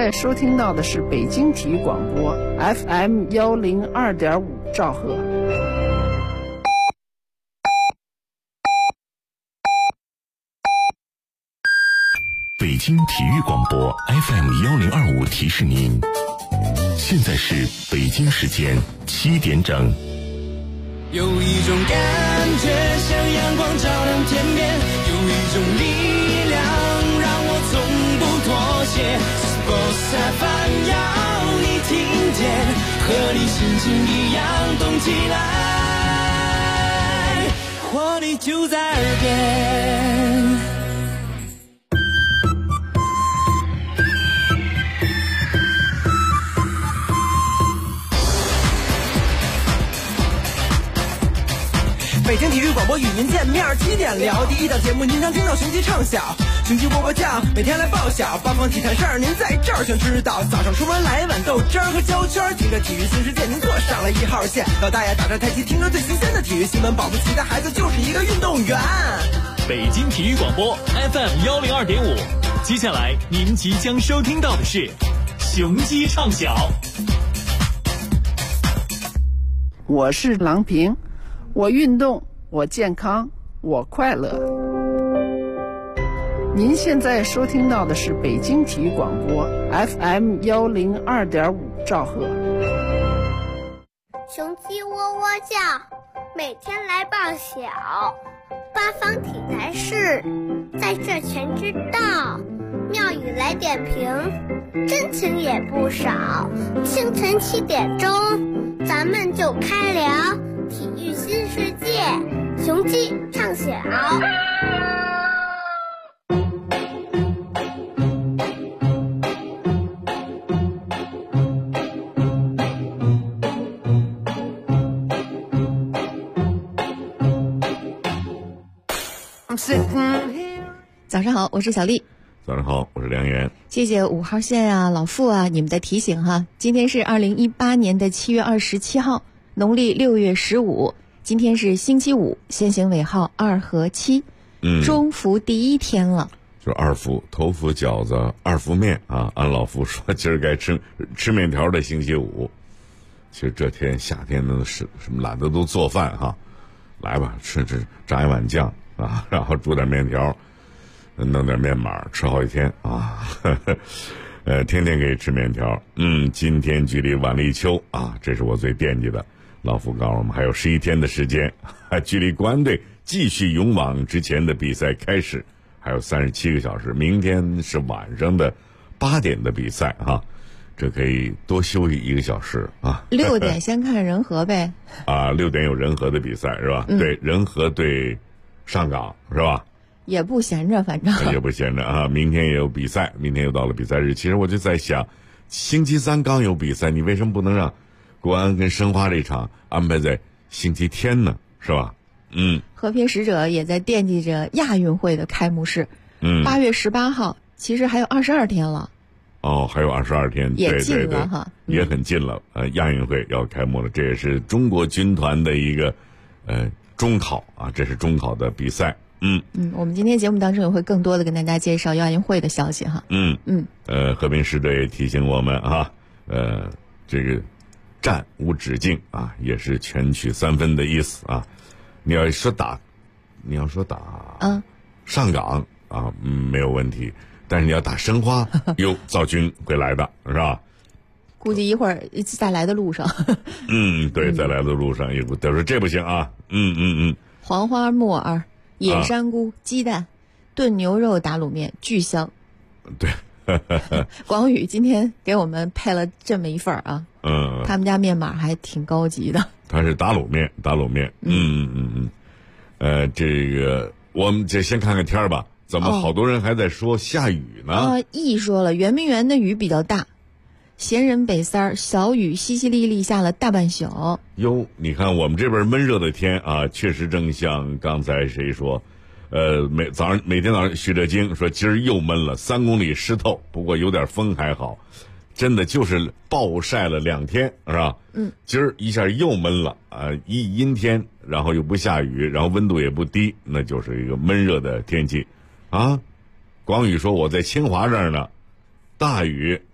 在收听到的是北京体育广播 FM102.5兆赫。 北京体育广播 FM1025 提示您，现在是北京时间7点整。 有一种感觉像阳光照亮天边，有一种力量让我从不妥协。Sports FM 要你听见，和你心情一样动起来，活力就在耳边。 北京体育广播与您见面，7点聊第一档节目，您常听到雄鸡唱晓，雄鸡喔喔叫，每天来报晓，八方体坛事儿您在这儿全知道。早上出门来一碗豆汁儿和焦圈，听着体育新世界，您坐上了1号线。老大爷打着太极，听着最新鲜的体育新闻，保不齐的孩子就是一个运动员。 北京体育广播 FM102.5，接下来您即将收听到的是雄鸡唱晓。 我是郎平，我运动，我健康，我快乐。您现在收听到的是北京体育广播 FM102.5兆赫。 雄鸡喔喔叫，每天来报晓，八方体坛事在这全知道。妙语来点评，真情也不少。清晨7点钟，咱们就开聊体育新世界，雄鸡唱晓。 早上好，我是小丽。 早上好，我是梁岩。 谢谢5号线啊、老傅啊，你们的提醒哈。今天是2018年的7月27号，农历6月15，今天是星期五，先行尾号2和7，中伏第一天了。 就2伏，头伏饺子，2伏面啊。按老傅说，今儿该吃面条的星期五。其实这天夏天呢，是什么懒得都做饭哈，来吧，吃炸一碗酱啊，然后煮点面条。弄点面码吃好几天啊，天天可以吃面条。今天距离晚立秋啊，这是我最惦记的。老傅告诉我们还有11天的时间，距离国安队继续勇往直前的比赛开始还有37个小时。明天是晚上的8点的比赛哈，这可以多休息1个小时啊。 6点先看仁和呗。 啊，6点有仁和的比赛是吧？对，仁和对上港是吧？ 也不闲着，反正也不闲着啊！明天也有比赛，明天又到了比赛日。其实我就在想，星期3刚有比赛，你为什么不能让国安跟申花这场安排在星期天呢？是吧？ 和平使者也在惦记着亚运会的开幕式。8月18号，其实还有22天了。 哦，还有22天， 也近了哈， 也很近了。亚运会要开幕了，这也是中国军团的一个中考啊，这是中考的比赛。 我们今天节目当中也会更多的跟大家介绍亚运会的消息哈。 和平使者也提醒我们啊，这个战无止境啊，也是全取3分的意思啊。你要说打上港啊，没有问题，但是你要打申花，造军会来的是吧？ 估计一会儿在来的路上。 对，在来的路上也都说这不行啊。 黄花木耳。野山菇、鸡蛋、炖牛肉打卤面，巨香。 对， 广宇今天给我们配了这么一份啊。他们家面码还挺高级的。 他是打卤面。这个我们先看看天儿吧。怎么好多人还在说下雨呢？ 一说了，圆明园的雨比较大。闲人北三小雨淅淅沥沥下了大半宿。 你看我们这边闷热的天啊，确实正像刚才谁说，每天早上徐哲京说今儿又闷了，3公里湿透，不过有点风还好，真的就是暴晒了2天是吧？今儿一下又闷了啊，阴天，然后又不下雨，然后温度也不低，那就是一个闷热的天气啊。广宇说我在清华这儿呢，大雨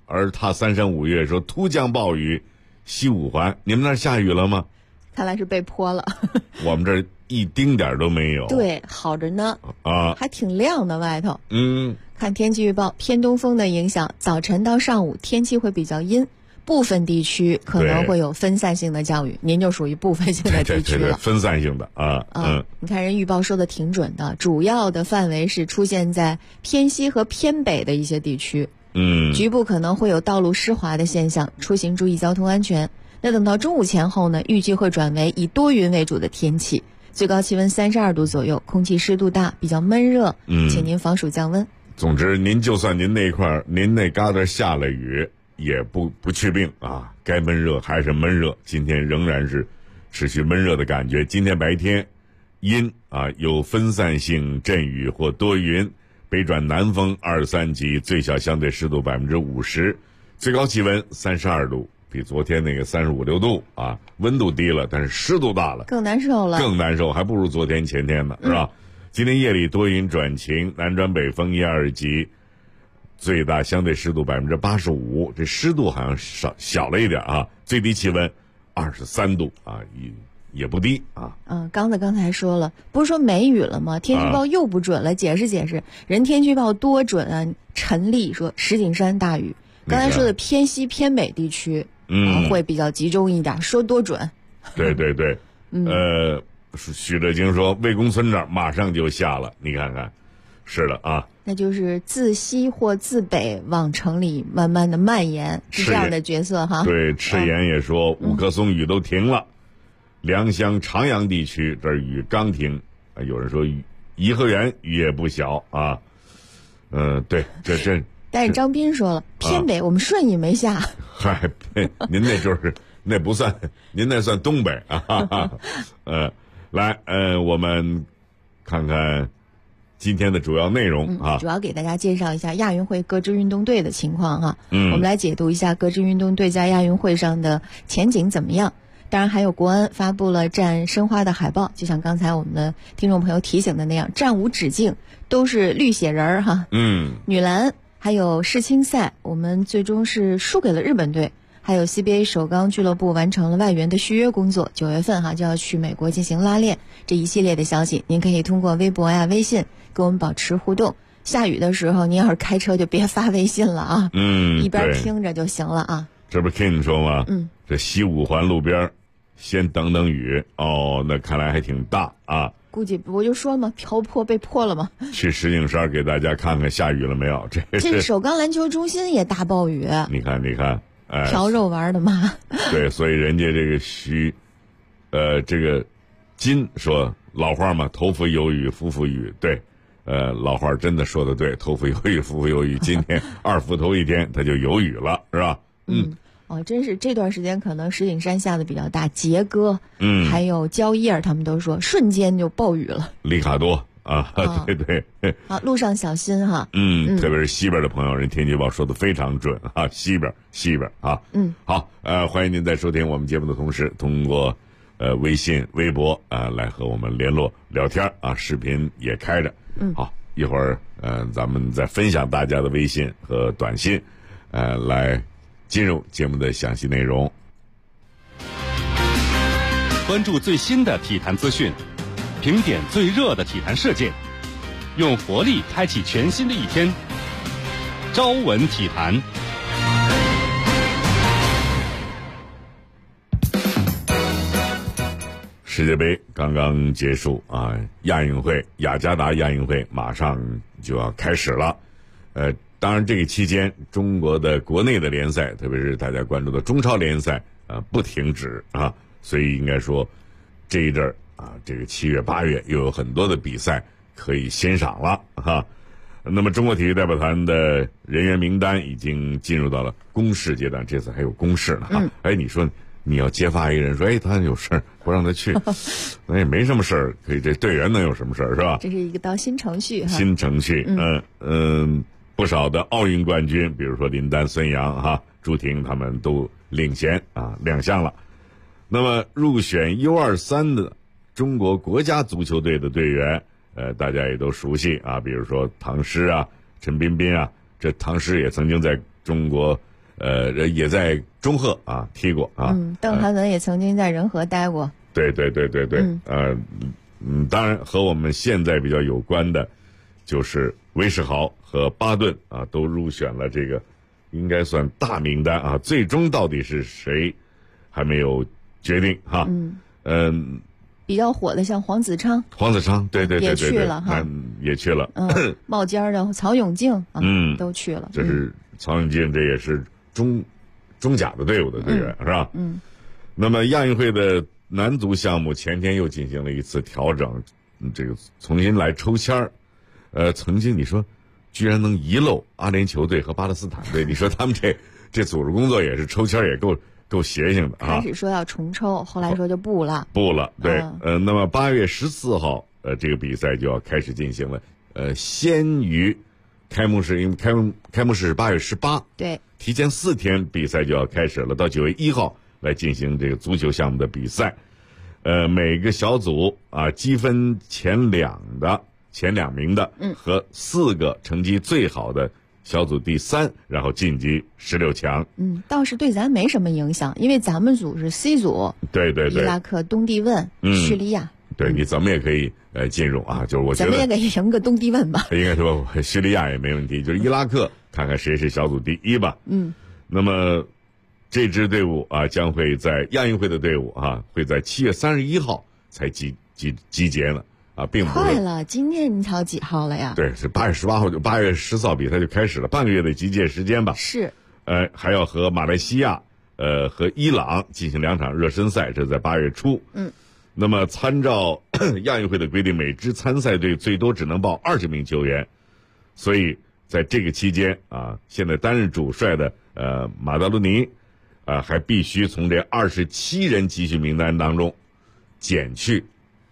而踏三山五岳，说突降暴雨，西五环，你们那儿下雨了吗？ 看来是被泼了。 我们这儿一丁点儿都没有。 对，好着呢啊， 还挺亮的外头。 看天气预报，偏东风的影响，早晨到上午天气会比较阴，部分地区可能会有分散性的降雨，您就属于部分性的地区了。 对，分散性的啊。 你看人预报说的挺准的，主要的范围是出现在偏西和偏北的一些地区。局部可能会有道路湿滑的现象，出行注意交通安全。那等到中午前后呢，预计会转为以多云为主的天气，最高气温32度左右，空气湿度大，比较闷热，请您防暑降温。 总之，您就算您那块儿您那旮瘩下了雨，也不去病啊，该闷热还是闷热。今天仍然是持续闷热的感觉。今天白天阴啊，有分散性阵雨或多云，北转南风2、3级，最小相对湿度50%，最高气温32度，比昨天那个35、6度啊，温度低了，但是湿度大了， 更难受了， 更难受，还不如昨天前天呢，是吧？今天夜里多云转晴，南转北风1、2级，最大相对湿度85%，这湿度好像小了一点啊。最低气温23度啊，也不低啊。 刚才说了，不是说没雨了吗？天气预报又不准了，解释解释。人天气预报多准啊！陈丽说石景山大雨，刚才说的偏西偏北地区，会比较集中一点，说多准。 对，许德京说魏公村这儿马上就下了，你看看，是的啊。 那就是自西或自北往城里慢慢的蔓延，是这样的角色哈。 对，赤岩也说五棵松雨都停了，良乡长阳地区这儿雨刚停，有人说颐和园雨也不小啊。对，这。 但是张斌说了，偏北我们顺义没下。 嗨，您那就是那不算，您那算东北啊。来，我们看看今天的主要内容啊。 主要给大家介绍一下亚运会各支运动队的情况哈。我们来解读一下各支运动队在亚运会上的前景怎么样。当然还有国安发布了战申花的海报，就像刚才我们的听众朋友提醒的那样，战无止境，都是绿血人儿哈。女篮还有世青赛，我们最终是输给了日本队。还有 CBA 首钢俱乐部完成了外援的续约工作，9月份就要去美国进行拉练。这一系列的消息，您可以通过微博呀、微信跟我们保持互动。下雨的时候，您要是开车就别发微信了啊，一边听着就行了啊。 这不是 King 说吗？这西五环路边先等等雨哦，那看来还挺大啊。 估计我就说嘛，被泼了嘛。 去石景山给大家看看下雨了没有？ 这首钢篮球中心也大暴雨。 你看， 调肉丸的嘛。 对，所以人家这个这个金说老话嘛，头伏有雨，伏伏雨。对，老话真的说的对，头伏有雨，伏伏有雨。今天2伏头一天，它就有雨了，是吧？ 真是这段时间可能石景山下的比较大，杰哥，还有蕉叶，他们都说瞬间就暴雨了。 里卡多啊，对。 路上小心哈。 特别是西边的朋友，人天气预报说的非常准啊，西边啊。好，欢迎您在收听我们节目的同时，通过微信、微博来和我们联络聊天啊，视频也开着。好，一会儿咱们再分享大家的微信和短信，来进入节目的详细内容。 关注最新的体坛资讯，评点最热的体坛事件，用活力开启全新的一天。朝闻体坛。 世界杯刚刚结束啊，亚运会雅加达亚运会马上就要开始了。当然这个期间中国的国内的联赛，特别是大家关注的中超联赛不停止啊，所以应该说这一阵儿啊，这个7月8月又有很多的比赛可以欣赏了哈。那么中国体育代表团的人员名单已经进入到了公示阶段，这次还有公示呢哈。你说你要揭发一个人说他有事儿不让他去，那也没什么事儿，可以这队员能有什么事儿是吧？ 这是一个道新程序哈。 新程序，不少的奥运冠军，比如说林丹、孙杨朱婷他们都领衔亮相了。那么入选 U23 的中国国家足球队的队员，大家也都熟悉比如说唐诗陈彬彬这唐诗也曾经在中国也在中赫啊踢过啊。 邓涵文也曾经在仁和待过。 对，当然和我们现在比较有关的，就是韦世豪和巴顿啊，都入选了这个应该算大名单啊。最终到底是谁，还没有决定哈。 比较火的像黄子昌， 对， 也去了哈， 也去了。 冒尖的曹永竞啊，都去了。 这是曹永竞，这也是中甲的队伍的队员是吧？那么亚运会的男足项目前天又进行了一次调整，这个重新来抽签儿。曾经你说居然能遗漏阿联酋队和巴勒斯坦队，你说他们这组织工作也是抽签也够邪性的啊！ 开始说要重抽，后来说就不了。 对，那么8月14号，这个比赛就要开始进行了。先于开幕式，因为开幕式是8月18， 对， 提前4天比赛就要开始了，到9月1号来进行这个足球项目的比赛。每个小组啊积分前两名的，和4个成绩最好的小组第3，然后晋级16强。 倒是对咱没什么影响，因为咱们组是 C 组， 对， 伊拉克、东帝汶、叙利亚。 对，你怎么也可以进入啊，就是我觉得咱们也得赢个东帝汶吧。 应该说叙利亚也没问题，就是伊拉克看看谁是小组第1吧。那么这支队伍啊，将会在亚运会的队伍啊，会在7月31号才集结呢。并不快了，今天你瞧几号了呀？ 对，是8月18号8月14号比赛就开始了，半个月的集结时间吧。 是， 还要和马来西亚和伊朗进行2场热身赛，这在8月初。那么参照亚运会的规定，每支参赛队最多只能报20名球员，所以在这个期间啊，现在担任主帅的马达卢尼还必须从这27人集训名单当中减去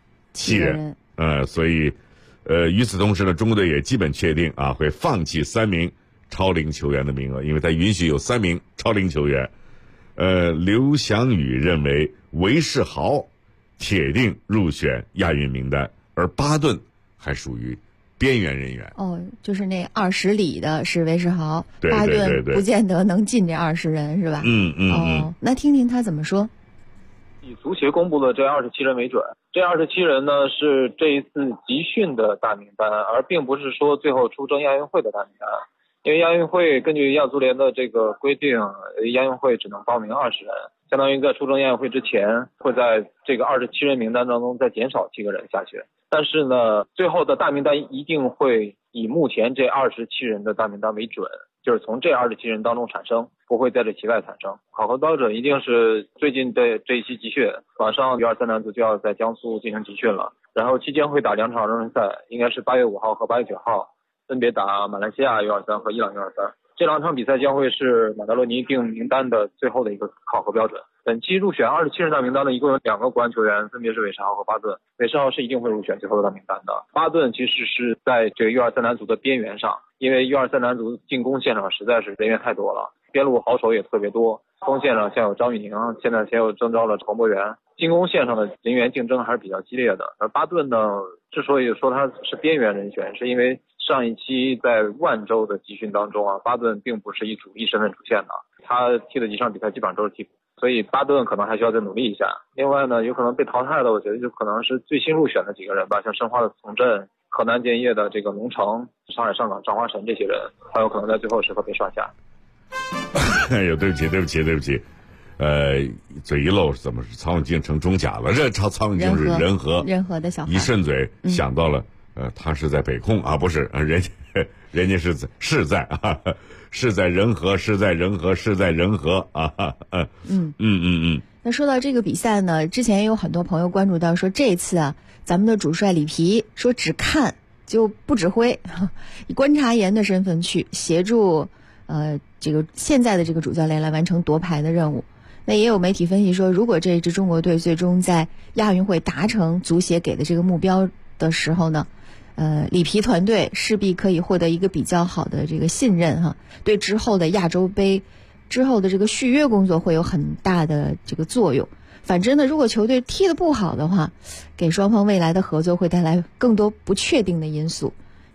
7人。所以与此同时呢，中国队也基本确定啊，会放弃3名超龄球员的名额，因为他允许有3名超龄球员。刘翔宇认为韦世豪铁定入选亚运名单，而巴顿还属于边缘人员。 就是那20里的是韦世豪， 对， 巴顿不见得能进这20人是吧？那听听他怎么说。 以足协公布的这27人为准，这27人呢是这一次集训的大名单，而并不是说最后出征亚运会的大名单。因为亚运会根据亚足联的这个规定，亚运会只能报名20人，相当于在出征亚运会之前，会在这个27人名单当中再减少7个人下去。但是呢，最后的大名单一定会以目前这27人的大名单为准，就是从这27人当中产生，不会在这其外产生。考核标准一定是最近的这一期集训，马上U23男足就要在江苏进行集训了，然后期间会打2场热身赛，应该是8月5号和8月9号，分别打马来西亚U23和伊朗U23。这2场比赛将会是马达罗尼定名单的最后的一个考核标准。本期入选27人大名单的一共有2个国安球员，分别是韦世豪和巴顿。韦世豪是一定会入选最后的大名单的，巴顿其实是在这个U23男足的边缘上，因为U23男足进攻线上实在是人员太多了，边路好手也特别多，锋线上像有张玉宁，现在又征召了黄博元，进攻线上的人员竞争还是比较激烈的。而巴顿呢，之所以说他是边缘人选，是因为上一期在万州的集训当中啊，巴顿并不是以主力身份出现的，他踢的几场比赛基本上都是替补，所以巴顿可能还需要再努力一下。另外呢，有可能被淘汰的，我觉得就可能是最新入选的几个人吧，像申花的丛振、河南建业的这个龙城、上海上港张华晨这些人，很有可能在最后时刻被刷下。 哎呦，对不起，嘴一漏，怎么是曹永竞成中甲了？这曹永竞是仁和的小孩， 一顺嘴想到了，他是在北控啊，不是，人家是在仁和啊， 那说到这个比赛呢，之前也有很多朋友关注到说，这次啊，咱们的主帅里皮说只看就不指挥，以观察员的身份去协助这个现在的这个主教练来完成夺牌的任务。那也有媒体分析说，如果这支中国队最终在亚运会达成足协给的这个目标的时候呢，里皮团队势必可以获得一个比较好的这个信任哈，对之后的亚洲杯之后的这个续约工作会有很大的这个作用。反之呢，如果球队踢得不好的话，给双方未来的合作会带来更多不确定的因素。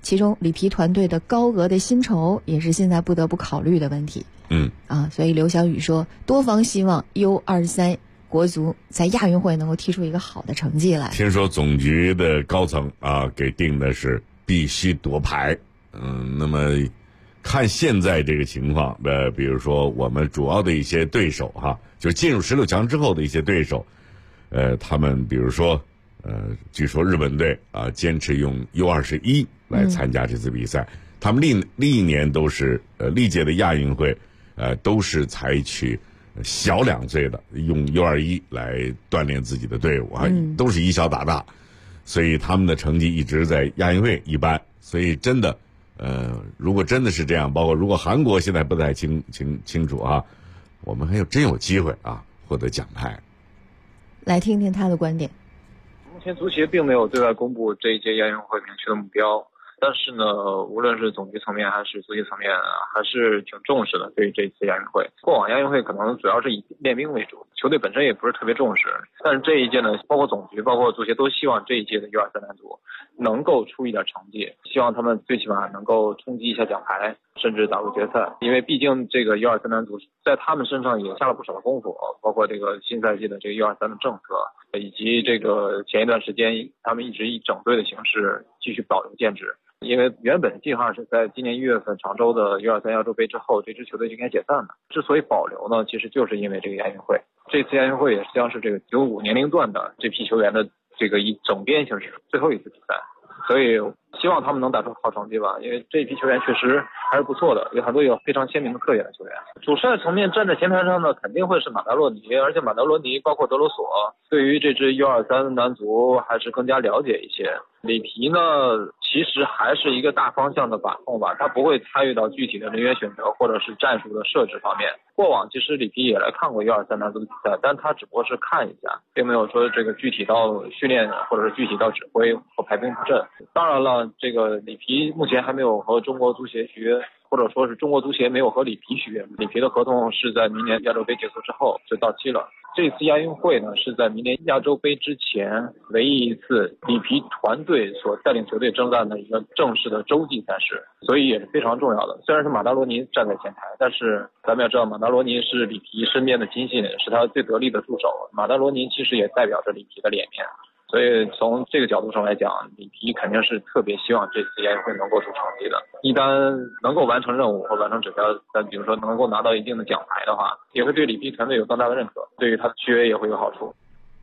其中里皮团队的高额的薪酬也是现在不得不考虑的问题。所以刘晓宇说，多方希望 U23国足在亚运会能够踢出一个好的成绩来。 听说总局的高层给定的是必须夺牌。那么看现在这个情况，比如说我们主要的一些对手就进入16强之后的一些对手，他们比如说据说日本队坚持用 U21来参加这次比赛，他们历年都是历届的亚运会都是采取小2岁的用 U21来锻炼自己的队伍都是以小打大，所以他们的成绩一直在亚运会一般。所以真的如果真的是这样，包括如果韩国现在不太清楚我们还真有机会获得奖牌。 来听听他的观点。 目前足协并没有对外公布这一届亚运会明确的目标，但是呢，无论是总局层面还是足协层面还是挺重视的对于这次亚运会。过往亚运会可能主要是以练兵为主，球队本身也不是特别重视，但是这一届呢，包括总局包括足协都希望这一届的 U23男足能够出一点成绩，希望他们最起码能够冲击一下奖牌，甚至打入决赛。因为毕竟这个 U23男足在他们身上也下了不少的功夫，包括这个新赛季的这个 U23的政策，以及这个前一段时间他们一直以整队的形式继续保留建制。因为原本计划是在今年1月份常州的 U23亚洲杯之后，这支球队就应该解散的。之所以保留呢，其实就是因为这个亚运会。这次亚运会也将是这个95年龄段的这批球员的这个以整编形式最后一次比赛，所以希望他们能打出好成绩吧。因为这一批球员确实还是不错的，有很多有非常鲜明的特点的球员。主帅层面站在前台上呢，肯定会是马达洛尼，而且马达洛尼包括德罗索对于这支 U23男足还是更加了解一些。里皮呢，其实还是一个大方向的把控吧，他不会参与到具体的人员选择或者是战术的设置方面。过往其实里皮也来看过 U23男足的比赛，但他只不过是看一下，并没有说这个具体到训练或者是具体到指挥和排兵布阵。当然了，这个里皮目前还没有和中国足协续约，或者说是中国足协没有和里皮续约，里皮的合同是在明年亚洲杯结束之后就到期了。这次亚运会呢，是在明年亚洲杯之前唯一一次里皮团队所带领球队征战的一个正式的洲际赛事，所以也是非常重要的。虽然是马达罗尼站在前台，但是咱们要知道马达罗尼是里皮身边的亲信，是他最得力的助手。马达罗尼其实也代表着里皮的脸面，所以从这个角度上来讲，里皮肯定是特别希望这次亚运会能够出成绩的。一旦能够完成任务或完成指标，比如说能够拿到一定的奖牌的话，也会对里皮团队有更大的认可，对于他的续约也会有好处。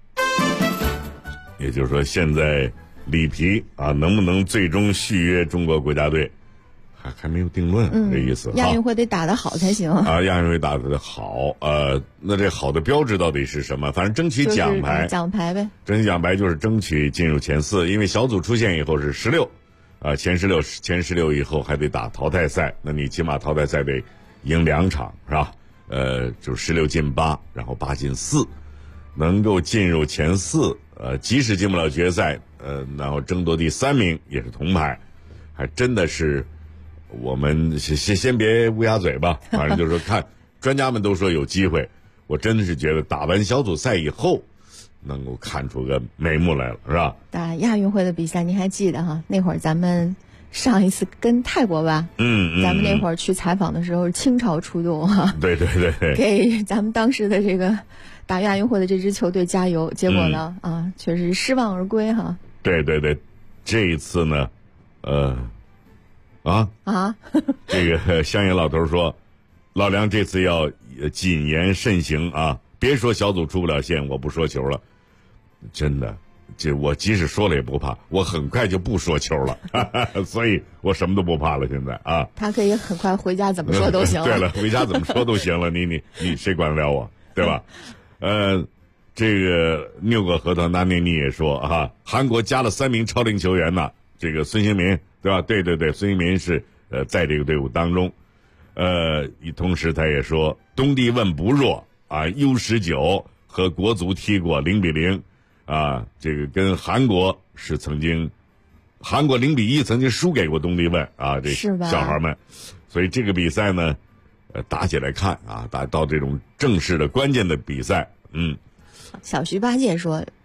也就是说，现在里皮能不能最终续约中国国家队还没有定论，这意思。 亚运会得打得好才行亚运会打得好，那这好的标志到底是什么？反正争取奖牌， 奖牌呗。 争取奖牌就是争取进入前4，因为小组出线以后是16，前16以后还得打淘汰赛，那你起码淘汰赛得赢2场是吧？就16进8，然后8进4，能够进入前4，即使进不了决赛，然后争夺第3名也是铜牌，还真的是。我们先别乌鸦嘴吧，反正就是说看专家们都说有机会，我真的是觉得打完小组赛以后能够看出个眉目来了，是吧？ 打亚运会的比赛您还记得哈？那会儿咱们上一次跟泰国吧，咱们那会儿去采访的时候倾巢出动对， 给咱们当时的这个打亚运会的这支球队加油，结果呢确实失望而归哈。 对，这一次呢这个乡野老头说，老梁这次要谨言慎行别说小组出不了线我不说球了，真的，这我即使说了也不怕，我很快就不说球了所以我什么都不怕了现在他可以很快回家怎么说都行了对了，回家怎么说都行了你谁管得了我，对吧这个拗过河头那内尼也说韩国加了3名超龄球员呢，这个孙兴民对吧？对，孙兴民是在这个队伍当中，同时他也说东帝汶不弱U19和国足踢过0-0这个跟韩国韩国0-1曾经输给过东帝汶这小孩们，所以这个比赛呢打起来看打到这种正式的关键的比赛。小徐八戒说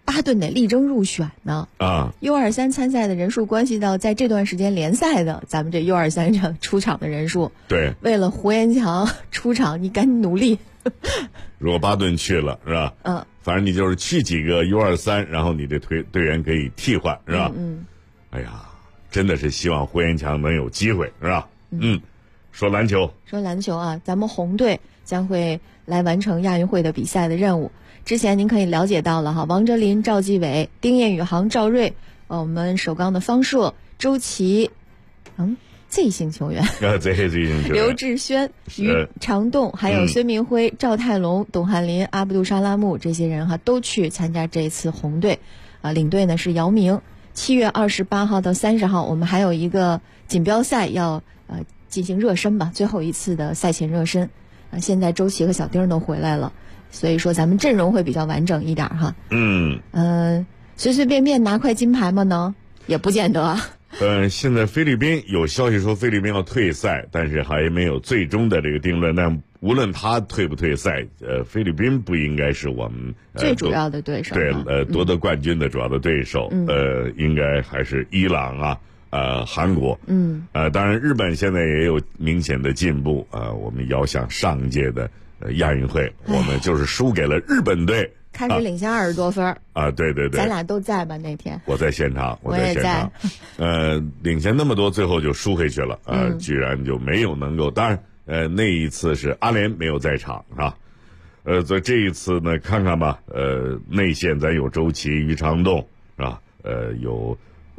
巴顿得力争入选呢。 啊 U23 参赛的人数关系到在这段时间联赛的咱们这 U23 场出场的人数。 对， 为了胡延强出场，你赶紧努力。 如果巴顿去了是吧？反正你就是去几个 U23，然后你这队员可以替换是吧？哎呀，真的是希望胡延强能有机会是吧？说篮球啊，咱们红队将会来完成亚运会的比赛的任务。之前您可以了解到了哈，王哲林、赵继伟、丁彦雨航、赵睿，我们首钢的方硕、周琦，Z 型球员，刘志轩、于长栋，还有孙明辉、赵泰龙、董翰林、阿卜杜沙拉木这些人哈，都去参加这次红队。领队呢是姚明。7月28号到30号，我们还有一个锦标赛要进行热身吧，最后一次的赛前热身。现在周琦和小丁都回来了，所以说咱们阵容会比较完整一点哈。随随便便拿块金牌吗呢？也不见得。 现在菲律宾有消息说菲律宾要退赛，但是还没有最终的这个定论。但无论他退不退赛，菲律宾不应该是我们最主要的对手。 对，夺得冠军的主要的对手，应该还是伊朗啊，韩国。当然日本现在也有明显的进步我们遥想上届的亚运会，我们就是输给了日本队。 开始领先20多分对， 咱俩都在吧那天？ 我在现场， 我也在。 领先那么多，最后就输回去了居然就没有能够。当然，那一次是阿联没有在场所以这一次呢，看看吧。内线咱有周琦、于长栋是吧？有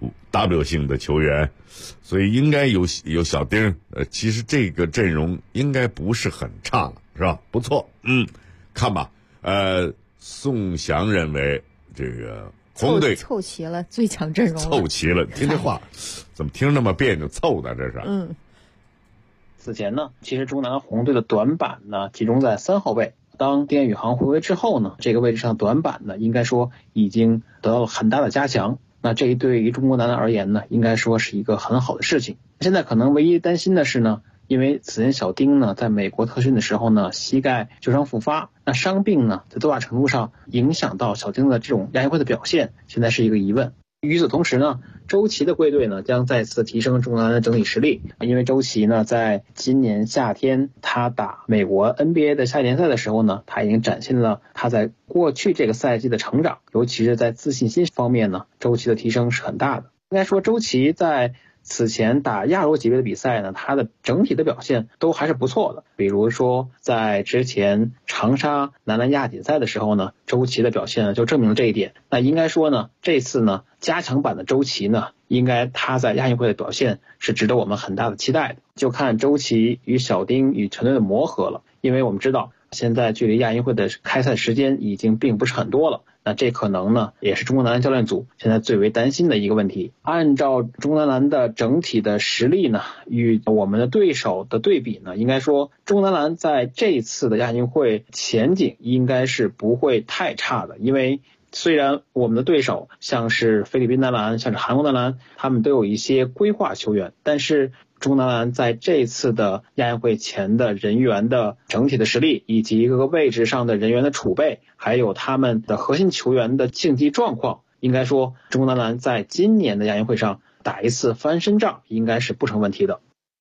W 性的球员，所以应该有小丁。其实这个阵容应该不是很差了，是吧？不错，看吧。宋翔认为这个红队凑齐了最强阵容， 凑齐了。听这话怎么听着那么别扭？凑的这是。 此前呢，其实中南红队的短板呢集中在3号位。当丁彦雨航回归之后呢，这个位置上短板呢应该说已经得到了很大的加强。那这对于中国男篮而言呢，应该说是一个很好的事情。现在可能唯一担心的是呢，因为此前小丁呢在美国特训的时候呢，膝盖旧伤复发，那伤病呢在多大程度上影响到小丁的这种亚运会的表现，现在是一个疑问。与此同时呢，周琦的归队呢将再次提升中国男篮的整体实力，因为周琦呢在今年夏天他打美国 NBA 的夏季联赛的时候呢，他已经展现了他在过去这个赛季的成长，尤其是在自信心方面呢，周琦的提升是很大的。应该说周琦在此前打亚洲级别的比赛呢，他的整体的表现都还是不错的。比如说在之前长沙男篮亚锦赛的时候呢，周琦的表现呢就证明了这一点。那应该说呢，这次呢加强版的周琦呢，应该他在亚运会的表现是值得我们很大的期待的。就看周琦与小丁与团队的磨合了，因为我们知道现在距离亚运会的开赛时间已经并不是很多了。那这可能呢，也是中国男篮教练组现在最为担心的一个问题。按照中国男篮的整体的实力呢，与我们的对手的对比呢，应该说中国男篮在这一次的亚运会前景应该是不会太差的。因为虽然我们的对手像是菲律宾男篮、像是韩国男篮，他们都有一些规划球员，但是中国男篮在这次的亚运会前的人员的整体的实力，以及各个位置上的人员的储备，还有他们的核心球员的竞技状况，应该说中国男篮在今年的亚运会上打一次翻身仗应该是不成问题的。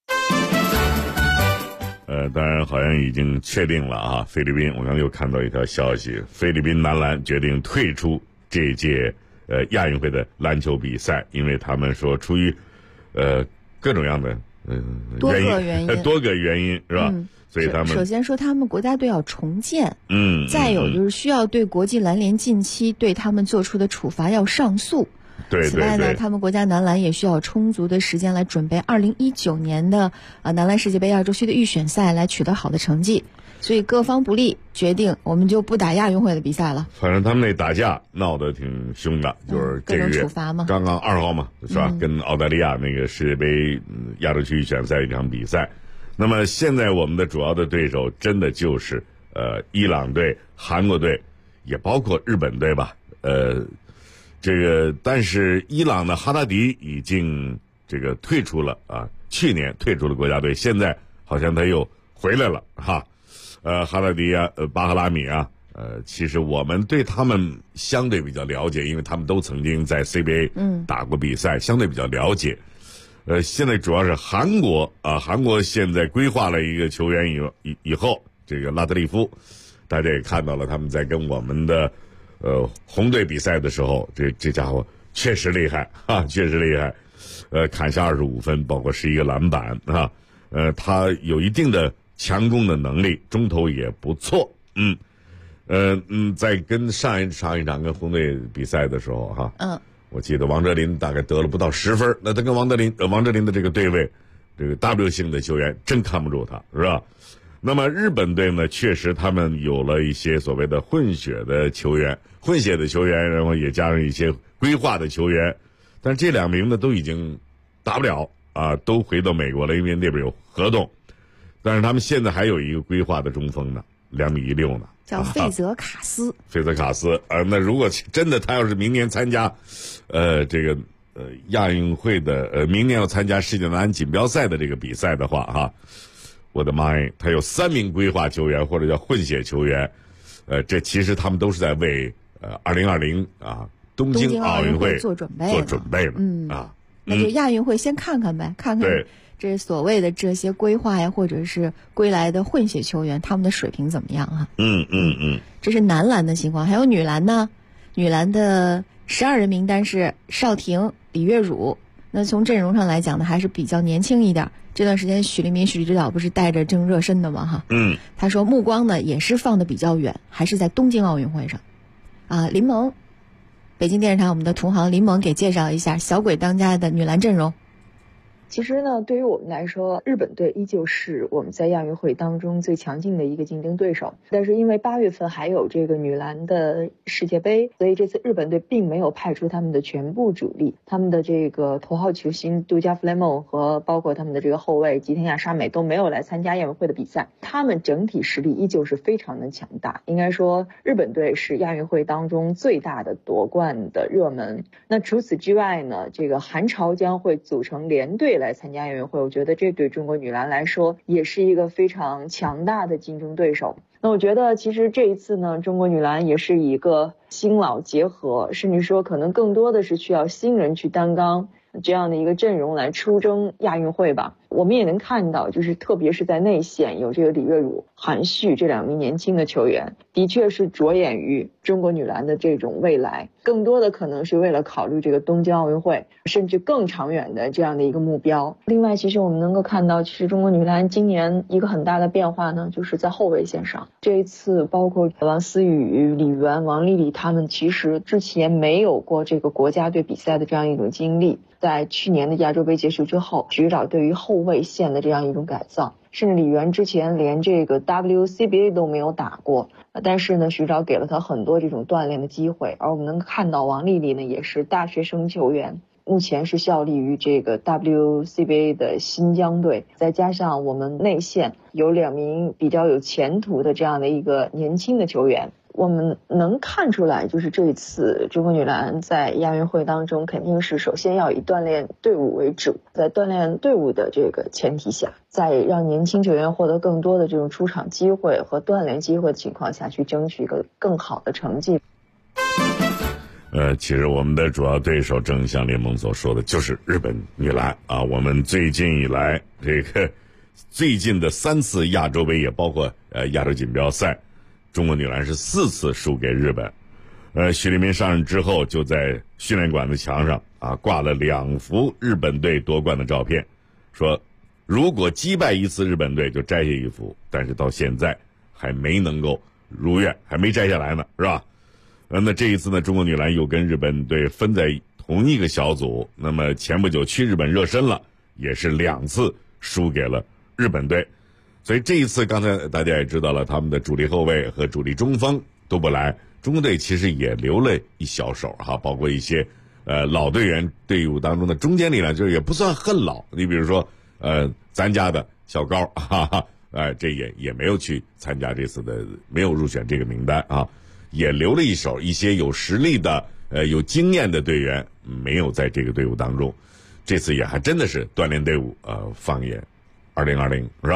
当然好像已经确定了菲律宾，我刚才又看到一条消息，菲律宾男篮决定退出这届亚运会的篮球比赛，因为他们说出于各种样的多个原因是吧？所以他们首先说他们国家队要重建，再有就是需要对国际篮联近期对他们做出的处罚要上诉。此外呢，他们国家男篮也需要充足的时间来准备2019年的男篮世界杯亚洲区的预选赛，来取得好的成绩。所以各方不利，决定我们就不打亚运会的比赛了。 反正他们那打架闹得挺凶的，就是这个月处罚嘛， 刚刚2号嘛，是吧？跟澳大利亚那个世界杯亚洲区预选赛一场比赛。那么现在我们的主要的对手真的就是伊朗队、韩国队，也包括日本队吧。但是伊朗的哈达迪已经这个退出了去年退出了国家队，现在好像他又回来了哈。哈达迪巴赫拉米其实我们对他们相对比较了解，因为他们都曾经在 CBA 打过比赛，相对比较了解。现在主要是韩国啊，韩国现在规划了一个球员以后，这个拉特利夫，大家也看到了，他们在跟我们的红队比赛的时候，这家伙确实厉害啊，确实厉害，砍下25分，包括11个篮板啊，他有一定的强攻的能力，中投也不错，在跟上一场跟红队比赛的时候哈，我记得王哲林大概得了不到10分，那他跟王哲林的这个对位，这个 W 型的球员真看不住他，是吧？那么日本队呢，确实他们有了一些所谓的混血的球员，然后也加上一些规划的球员，但这2名呢都已经打不了啊，都回到美国了，因为那边有合同。但是他们现在还有一个规划的中锋呢，2.16米呢。 叫费泽卡斯， 那如果真的他要是明年参加，亚运会的明年要参加世界男篮锦标赛的这个比赛的话哈，我的妈呀，他有3名规划球员或者叫混血球员，这其实他们都是在为2020东京奥运会做准备了， 那就亚运会先看看呗，看看这所谓的这些规划呀，或者是归来的混血球员，他们的水平怎么样啊？这是男篮的情况，还有女篮呢。女篮的12人名单是邵婷、李月汝。那从阵容上来讲呢，还是比较年轻一点。这段时间许指导不是带着正热身的吗？哈，他说目光呢也是放得比较远，还是在东京奥运会上。林萌，北京电视台我们的同行林萌给介绍一下小鬼当家的女篮阵容。 其实呢，对于我们来说，日本队依旧是我们在亚运会当中最强劲的一个竞争对手。但是因为8月份还有这个女篮的世界杯，所以这次日本队并没有派出他们的全部主力，他们的这个头号球星杜加弗莱蒙和包括他们的这个后卫吉田亚沙美都没有来参加亚运会的比赛。他们整体实力依旧是非常的强大，应该说日本队是亚运会当中最大的夺冠的热门。那除此之外呢，这个韩朝将会组成联队来参加亚运会，我觉得这对中国女篮来说也是一个非常强大的竞争对手。那我觉得其实这一次呢，中国女篮也是一个新老结合，甚至说可能更多的是需要新人去担纲这样的一个阵容来出征亚运会吧。我们也能看到，就是特别是在内线有这个李月汝、韩旭这2名年轻的球员，的确是着眼于中国女篮的这种未来，更多的可能是为了考虑这个东京奥运会，甚至更长远的这样的一个目标。另外，其实我们能够看到，其实中国女篮今年一个很大的变化呢，就是在后卫线上。这一次包括王思雨、李媛、王丽丽他们其实之前没有过这个国家队比赛的这样一种经历。在去年的亚洲杯结束之后，许指导对于后卫线的这样一种改造，甚至李媛之前连这个 WCBA 都没有打过，但是呢，许指导给了他很多这种锻炼的机会。而我们能看到王丽丽呢，也是大学生球员，目前是效力于这个 WCBA 的新疆队，再加上我们内线有2名比较有前途的这样的一个年轻的球员。我们能看出来，就是这一次中国女篮在亚运会当中，肯定是首先要以锻炼队伍为主，在锻炼队伍的这个前提下，在让年轻球员获得更多的这种出场机会和锻炼机会的情况下，去争取一个更好的成绩。 其实我们的主要对手正像联盟所说的，就是日本女篮啊。我们最近以来最近的3次亚洲杯，也包括亚洲锦标赛，中国女篮是4次输给日本。许利民上任之后，就在训练馆的墙上挂了2幅日本队夺冠的照片，说如果击败1次日本队就摘下1幅，但是到现在还没能够如愿，还没摘下来呢，是吧？那这一次呢，中国女篮又跟日本队分在同一个小组，那么前不久去日本热身了，也是2次输给了日本队。所以这一次刚才大家也知道了，他们的主力后卫和主力中锋都不来，中国队其实也留了一小手哈，包括一些老队员队伍当中的中坚力量，就是也不算很老，你比如说咱家的小高这也没有去参加这次的，没有入选这个名单啊，也留了一手，一些有实力的有经验的队员没有在这个队伍当中。这次也还真的是锻炼队伍放眼2020，是吧？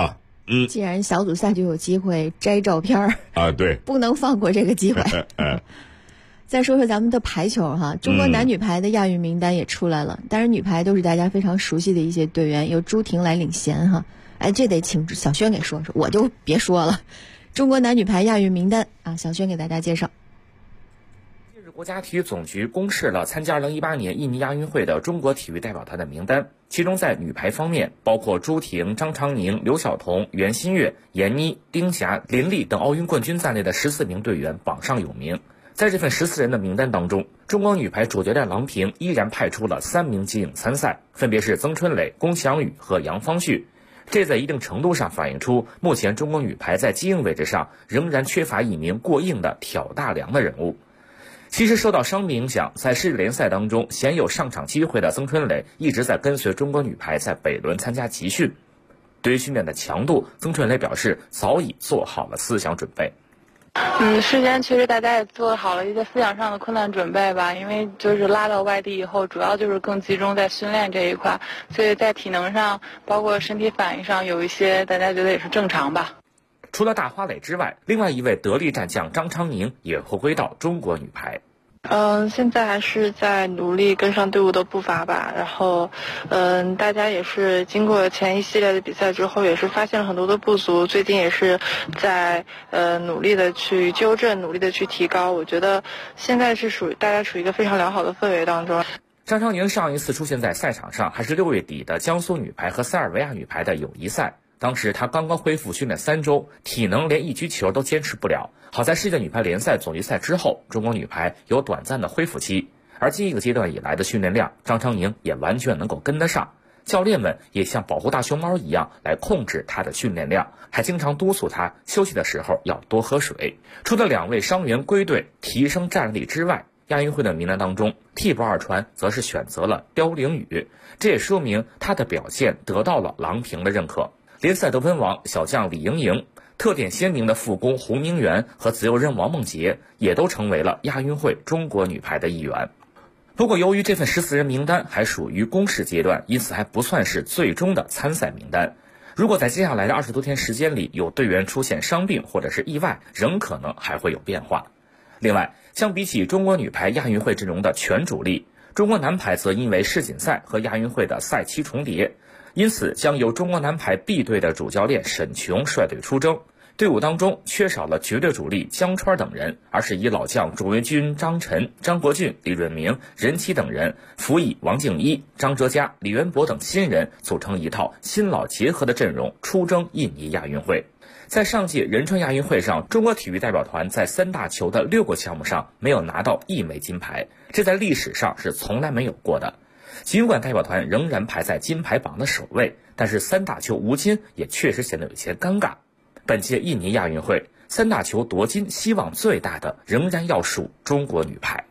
既然小组赛就有机会摘照片啊，对， 不能放过这个机会。再说说咱们的排球哈，中国男女排的亚运名单也出来了，当然女排都是大家非常熟悉的一些队员，由朱婷来领衔哈。哎，这得请小轩给说说，我就别说了。中国男女排亚运名单啊，小轩给大家介绍。 近日，国家体育总局公示了参加2018年印尼亚运会的中国体育代表团的名单，其中在女排方面，包括朱婷、张常宁、刘晓彤、袁心玥、闫妮、丁霞、林丽等奥运冠军在内的14名队员榜上有名。在这份14人的名单当中，中国女排主教练郎平依然派出了3名金影参赛，分别是曾春蕾、龚翔宇和杨方旭。这在一定程度上反映出目前中国女排在机硬位置上仍然缺乏一名过硬的挑大梁的人物。其实受到伤病影响，在世界联赛当中鲜有上场机会的曾春蕾一直在跟随中国女排在北仑参加集训。对于训练的强度，曾春蕾表示早已做好了思想准备。 事先其实大家也做好了一些思想上的困难准备吧，因为就是拉到外地以后，主要就是更集中在训练这一块，所以在体能上，包括身体反应上，有一些大家觉得也是正常吧。 除了大花蕾之外，另外一位得力战将张常宁也回归到中国女排。 现在还是在努力跟上队伍的步伐吧。然后，大家也是经过前一系列的比赛之后，也是发现了很多的不足。最近也是在努力的去纠正，努力的去提高。我觉得现在是大家处于一个非常良好的氛围当中。 张常宁上一次出现在赛场上还是6月底的江苏女排和塞尔维亚女排的友谊赛。当时他刚刚恢复训练3周，体能连一局球都坚持不了。好在世界女排联赛总决赛之后，中国女排有短暂的恢复期，而近一个阶段以来的训练量，张常宁也完全能够跟得上。教练们也像保护大熊猫一样来控制他的训练量，还经常督促他休息的时候要多喝水。除了2位伤员归队提升战力之外，亚运会的名单当中，替补2传则是选择了刁凌宇，这也说明他的表现得到了郎平的认可。联赛得分王小将李盈莹、特点鲜明的副攻胡明媛和自由人王梦洁也都成为了亚运会中国女排的一员。不过由于这份14人名单还属于公示阶段，因此还不算是最终的参赛名单。如果在接下来的20多天时间里有队员出现伤病或者是意外，仍可能还会有变化。另外，相比起中国女排亚运会阵容的全主力，中国男排则因为世锦赛和亚运会的赛期重叠，因此将由中国男排 B 队的主教练沈琼率队出征。队伍当中缺少了绝对主力江川等人，而是以老将朱维军、张晨、张国俊、李润明、任琦等人，辅以王静一、张哲嘉、李元博等新人，组成一套新老结合的阵容出征印尼亚运会。在上届仁川亚运会上，中国体育代表团在3大球的6个项目上没有拿到1枚金牌，这在历史上是从来没有过的。尽管代表团仍然排在金牌榜的首位，但是3大球无金也确实显得有些尴尬。本届印尼亚运会3大球夺金希望最大的仍然要数中国女排。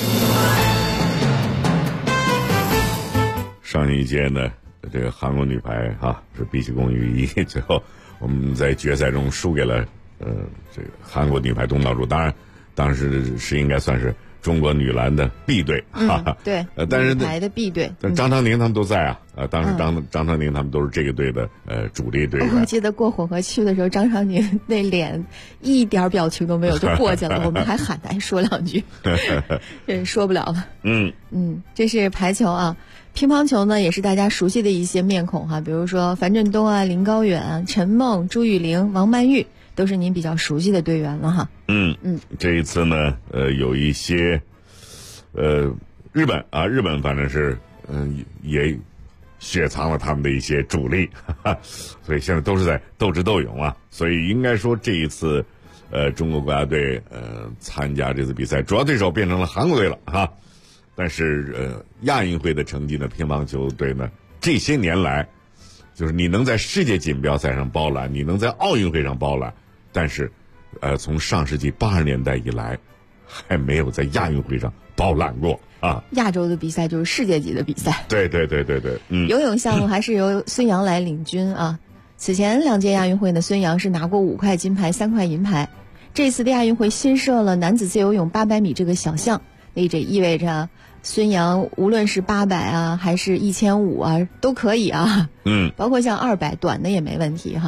上一届呢，这个韩国女排是毕其功于一，最后我们在决赛中输给了这个韩国女排东道主，当时是应该算是中国女篮的 B 队， 对， 但是女排的 B 队， 张常宁他们都在啊，当时张常宁他们都是这个队的主力队员。 我记得过混合区的时候，张常宁那脸一点表情都没有就过去了，我们还喊他说2句，这说不了了。这是排球啊。乒乓球呢，也是大家熟悉的一些面孔哈，比如说樊振东啊、林高远啊、陈梦、朱玉玲、王曼玉，都是您比较熟悉的队员了哈。 这一次呢，有一些日本反正是也雪藏了他们的一些主力，所以现在都是在斗智斗勇啊。所以应该说这一次中国国家队参加这次比赛，主要对手变成了韩国队了哈。但是亚运会的成绩呢，乒乓球队呢这些年来，就是你能在世界锦标赛上包揽，你能在奥运会上包揽，但是从上世纪80年代以来，还没有在亚运会上包揽过啊。 亚洲的比赛就是世界级的比赛。 对， 游泳项目还是由孙杨来领军啊。此前2届亚运会呢，孙杨是拿过5块金牌、3块银牌。这次的亚运会新设了男子自由泳800米这个小项，这意味着孙杨无论是800啊，还是1500啊，都可以啊。包括像200短的也没问题哈。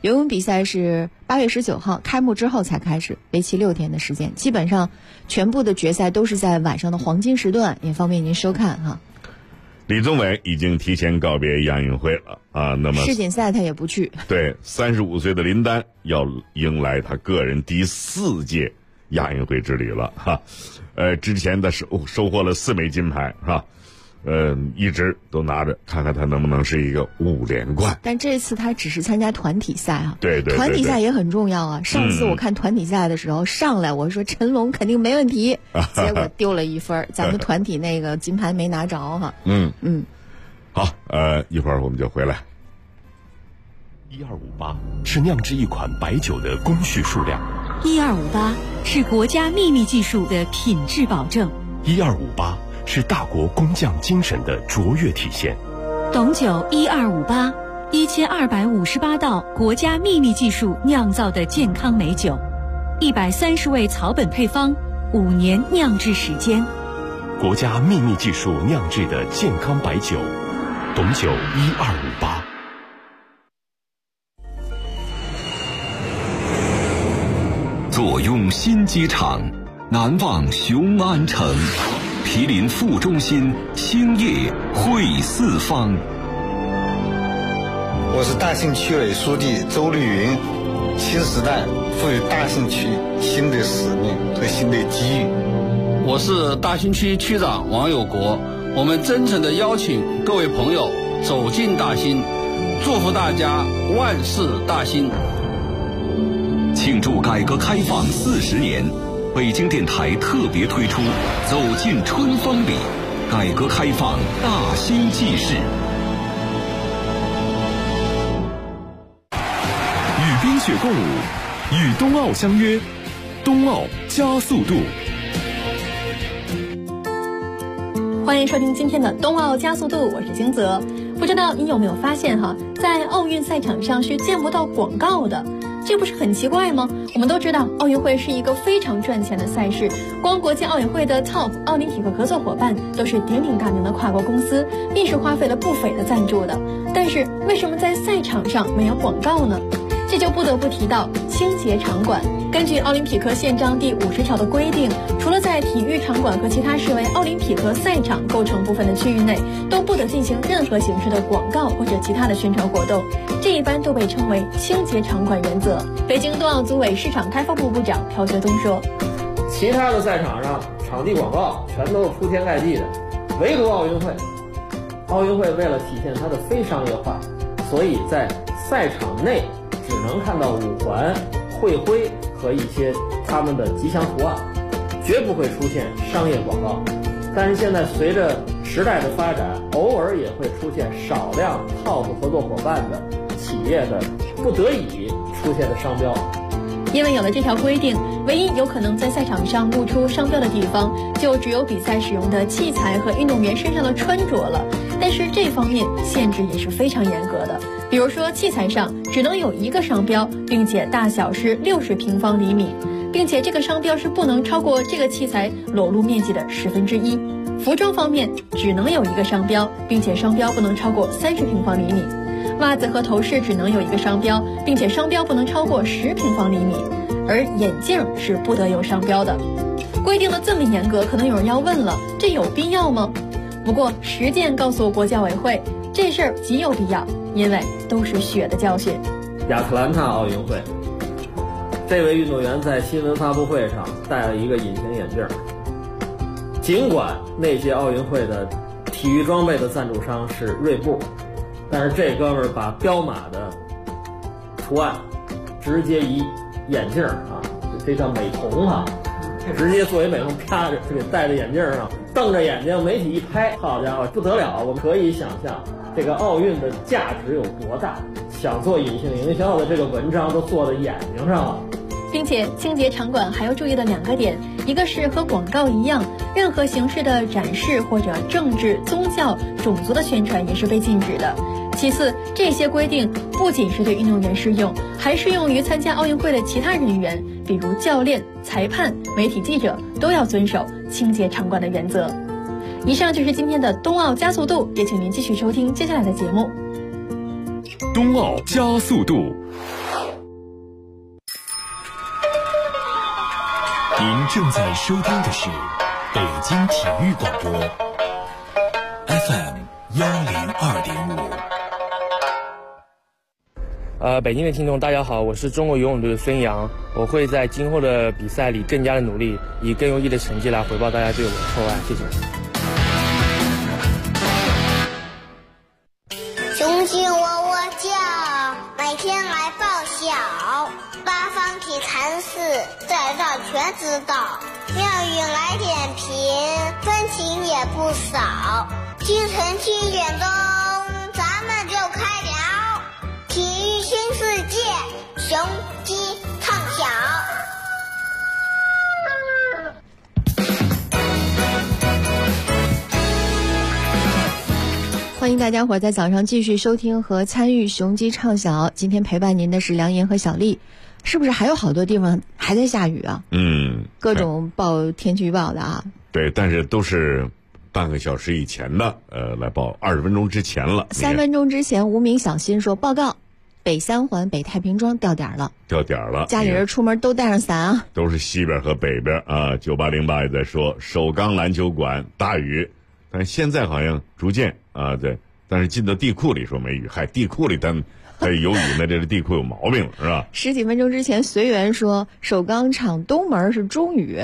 游泳比赛是8月19号开幕之后才开始，为期6天的时间，基本上全部的决赛都是在晚上的黄金时段，也方便您收看哈。 李宗伟已经提前告别亚运会了啊，那么世锦赛他也不去。 对，35岁的林丹要迎来他个人第4届亚运会之旅了哈。之前的收获了4枚金牌哈，一直都拿着，看看他能不能是一个5连冠。 但这次他只是参加团体赛啊， 对， 团体赛也很重要啊。上次我看团体赛的时候，上来我说陈龙肯定没问题，结果丢了1分，咱们团体那个金牌没拿着哈。 好，一会儿我们就回来。 1258是酿制一款白酒的工序数量 ，1258是国家秘密技术的品质保证 ，1258是大国工匠精神的卓越体现。 董酒1258，1258道国家秘密技术酿造的健康美酒，130味草本配方，5年酿制时间。 国家秘密技术酿制的健康白酒，董酒1258。 坐拥新机场，南望雄安城，毗邻副中心，兴业汇四方。 我是大兴区委书记周绿云，新时代赋予大兴区新的使命和新的机遇。 我是大兴区区长王有国，我们真诚地邀请各位朋友走进大兴，祝福大家万事大兴。 庆祝改革开放40年，北京电台特别推出《走进春风里》，改革开放大兴纪事。 与冰雪共舞，与冬奥相约，冬奥加速度。 欢迎收听今天的冬奥加速度，我是金泽。不知道你有没有发现哈，在奥运赛场上是见不到广告的，这不是很奇怪吗？我们都知道奥运会是一个非常赚钱的赛事，光国际奥委会的 TOP 奥林匹克合作伙伴都是鼎鼎大名的跨国公司，并是花费了不菲的赞助的。但是为什么在赛场上没有广告呢？这就不得不提到清洁场馆。根据奥林匹克宪章第50条的规定，除了在体育场馆和其他视为奥林匹克赛场构成部分的区域内，都不得进行任何形式的广告或者其他的宣传活动，这一般都被称为清洁场馆原则。北京冬奥组委市场开发部部长朴学东说， 其他的赛场上场地广告全都是铺天盖地的，唯独奥运会为了体现它的非商业化，所以在赛场内只能看到5环、会徽和一些他们的吉祥图案，绝不会出现商业广告。但是现在随着时代的发展，偶尔也会出现少量 TOP 合作伙伴的企业的不得已出现的商标。 因为有了这条规定，唯一有可能在赛场上露出商标的地方，就只有比赛使用的器材和运动员身上的穿着了。但是这方面限制也是非常严格的，比如说器材上只能有1个商标，并且大小是60平方厘米，并且这个商标是不能超过这个器材裸露面积的1/10。服装方面只能有1个商标，并且商标不能超过30平方厘米。袜子和头饰只能有1个商标，并且商标不能超过10平方厘米，而眼镜是不得有商标的。规定的这么严格，可能有人要问了，这有必要吗？不过实践告诉国际奥委会，这事儿极有必要，因为都是血的教训。 亚特兰大奥运会，这位运动员在新闻发布会上戴了一个隐形眼镜，尽管那届奥运会的体育装备的赞助商是锐步，但是这哥们儿把彪马的图案直接以眼镜这叫美瞳直接作为美瞳啪着就给戴在眼镜上，瞪着眼睛，媒体一拍，好家伙不得了！我们可以想象这个奥运的价值有多大，想做隐性营销的这个文章都做在眼睛上了。 并且清洁场馆还要注意的2个点，一个是和广告一样，任何形式的展示或者政治、宗教、种族的宣传也是被禁止的。其次，这些规定不仅是对运动员适用，还适用于参加奥运会的其他人员，比如教练、裁判、媒体记者，都要遵守清洁场馆的原则。以上就是今天的冬奥加速度，也请您继续收听接下来的节目。 冬奥加速度。 您正在收听的是北京体育广播 FM 102.5。 北京的听众大家好，我是中国游泳队的孙杨，我会在今后的比赛里更加的努力，以更优异的成绩来回报大家对我的厚爱，谢谢。 雄心窝窝叫，每天来报晓，八方体坛事，在这全知道。妙语来点评，分情也不少。清晨7点钟，咱们就开聊。体育新世界，雄鸡唱晓。 欢迎大家伙在早上继续收听和参与雄鸡唱晓。今天陪伴您的是梁岩和小丽。是不是还有好多地方还在下雨啊？各种报天气预报的啊。 对，但是都是半个小时以前的，来报20分钟之前了。 3分钟之前，无名小新说报告，北三环、北太平庄掉点了。家里人出门都带上伞啊。 都是西边和北边啊。9808也在说首钢篮球馆大雨，但现在好像逐渐啊，对，但是进到地库里说没雨，地库里还有雨呢，这地库有毛病了，是吧 ？10几分钟之前，随缘说首钢厂东门是中雨。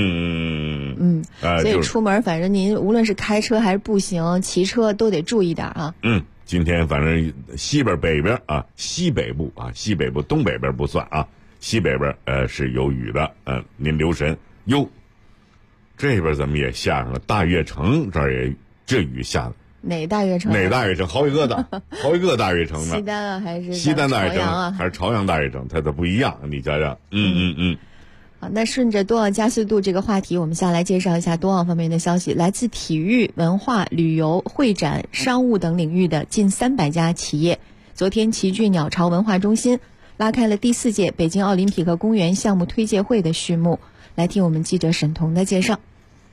所以出门反正您无论是开车还是步行、骑车都得注意点啊。 今天反正西边、北边啊，西北部啊，西北部、东北边不算啊，西北边是有雨的，您留神哟。这边怎么也下上了？大悦城这儿也这雨下的。 哪大悦城？ 好几个大悦城呢？ 西单啊，还是西单大悦城啊， 还是朝阳大悦城？它不一样，你瞧瞧。 好，那顺着冬奥加速度这个话题，我们下来介绍一下冬奥方面的消息。来自体育、文化、旅游、会展、商务等领域的近300家企业，昨天齐聚鸟巢文化中心，拉开了第4届北京奥林匹克公园项目推介会的序幕。来听我们记者沈彤的介绍。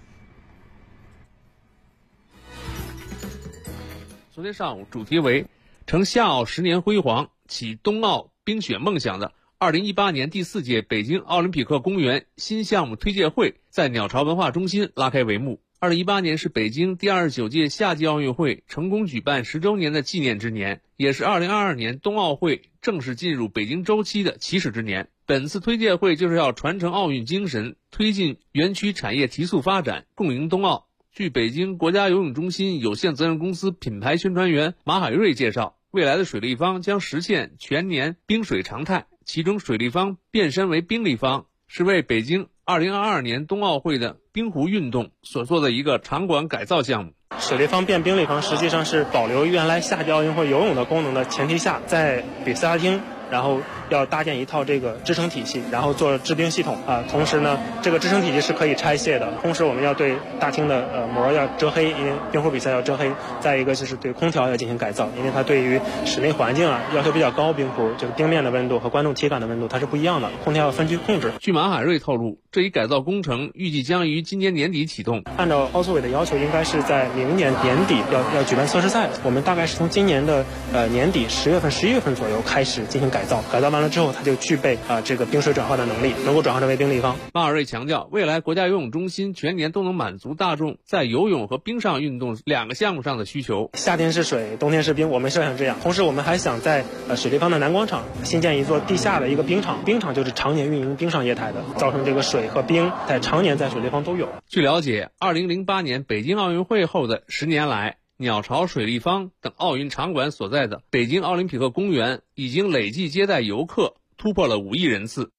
昨天上午，主题为“承夏奥10年辉煌，启冬奥冰雪梦想”的2018年第4届北京奥林匹克公园新项目推介会在鸟巢文化中心拉开帷幕。2018年是北京第29届夏季奥运会成功举办10周年的纪念之年，也是2022年冬奥会正式进入北京周期的起始之年。本次推介会就是要传承奥运精神，推进园区产业提速发展，共赢冬奥。据北京国家游泳中心有限责任公司品牌宣传员马海瑞介绍，未来的水立方将实现全年冰水常态，其中水立方变身为冰立方，是为北京2022年冬奥会的冰壶运动所做的一个场馆改造项目。 水立方变冰立方实际上是保留原来夏季奥运会游泳的功能的前提下，在比赛厅然后要搭建一套这个支撑体系，然后做制冰系统同时呢，这个支撑体系是可以拆卸的。同时我们要对大厅的膜要遮黑，因为冰壶比赛要遮黑。再一个就是对空调要进行改造，因为它对于室内环境要求比较高，冰壶这个冰面的温度和观众体感的温度它是不一样的，空调要分区控制。 据马海瑞透露，这一改造工程预计将于今年年底启动。 按照奥组委的要求，应该是在明年年底要举办测试赛。我们大概是从今年的年底10月份、11月份左右开始进行改造完了之后，它就具备这个冰水转化的能力，能够转化成为冰立方。 马尔瑞强调，未来国家游泳中心全年都能满足大众在游泳和冰上运动2个项目上的需求。 夏天是水，冬天是冰，我们设想这样。同时我们还想在水立方的南广场新建一座地下的一个冰场，冰场就是常年运营冰上业态的，造成这个水和冰在常年在水立方都有。 据了解，2008年北京奥运会后的10年来，鸟巢、水立方等奥运场馆所在的北京奥林匹克公园已经累计接待游客突破了5亿人次。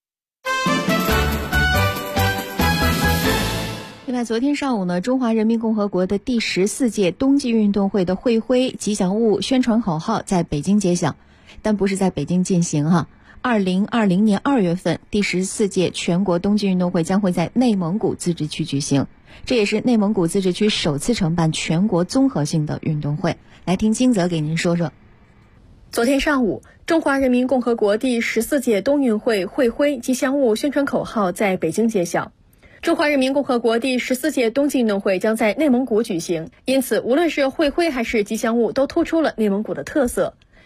另外，昨天上午呢，中华人民共和国的第14届冬季运动会的会徽、吉祥物、宣传口号在北京揭晓，但不是在北京进行哈。2020年2月份，第14届全国冬季运动会将会在内蒙古自治区举行，这也是内蒙古自治区首次承办全国综合性的运动会。来听金泽给您说说。 昨天上午，中华人民共和国第14届冬运会会徽、吉祥物、宣传口号在北京揭晓。中华人民共和国第14届冬季运动会将在内蒙古举行，因此无论是会徽还是吉祥物都突出了内蒙古的特色。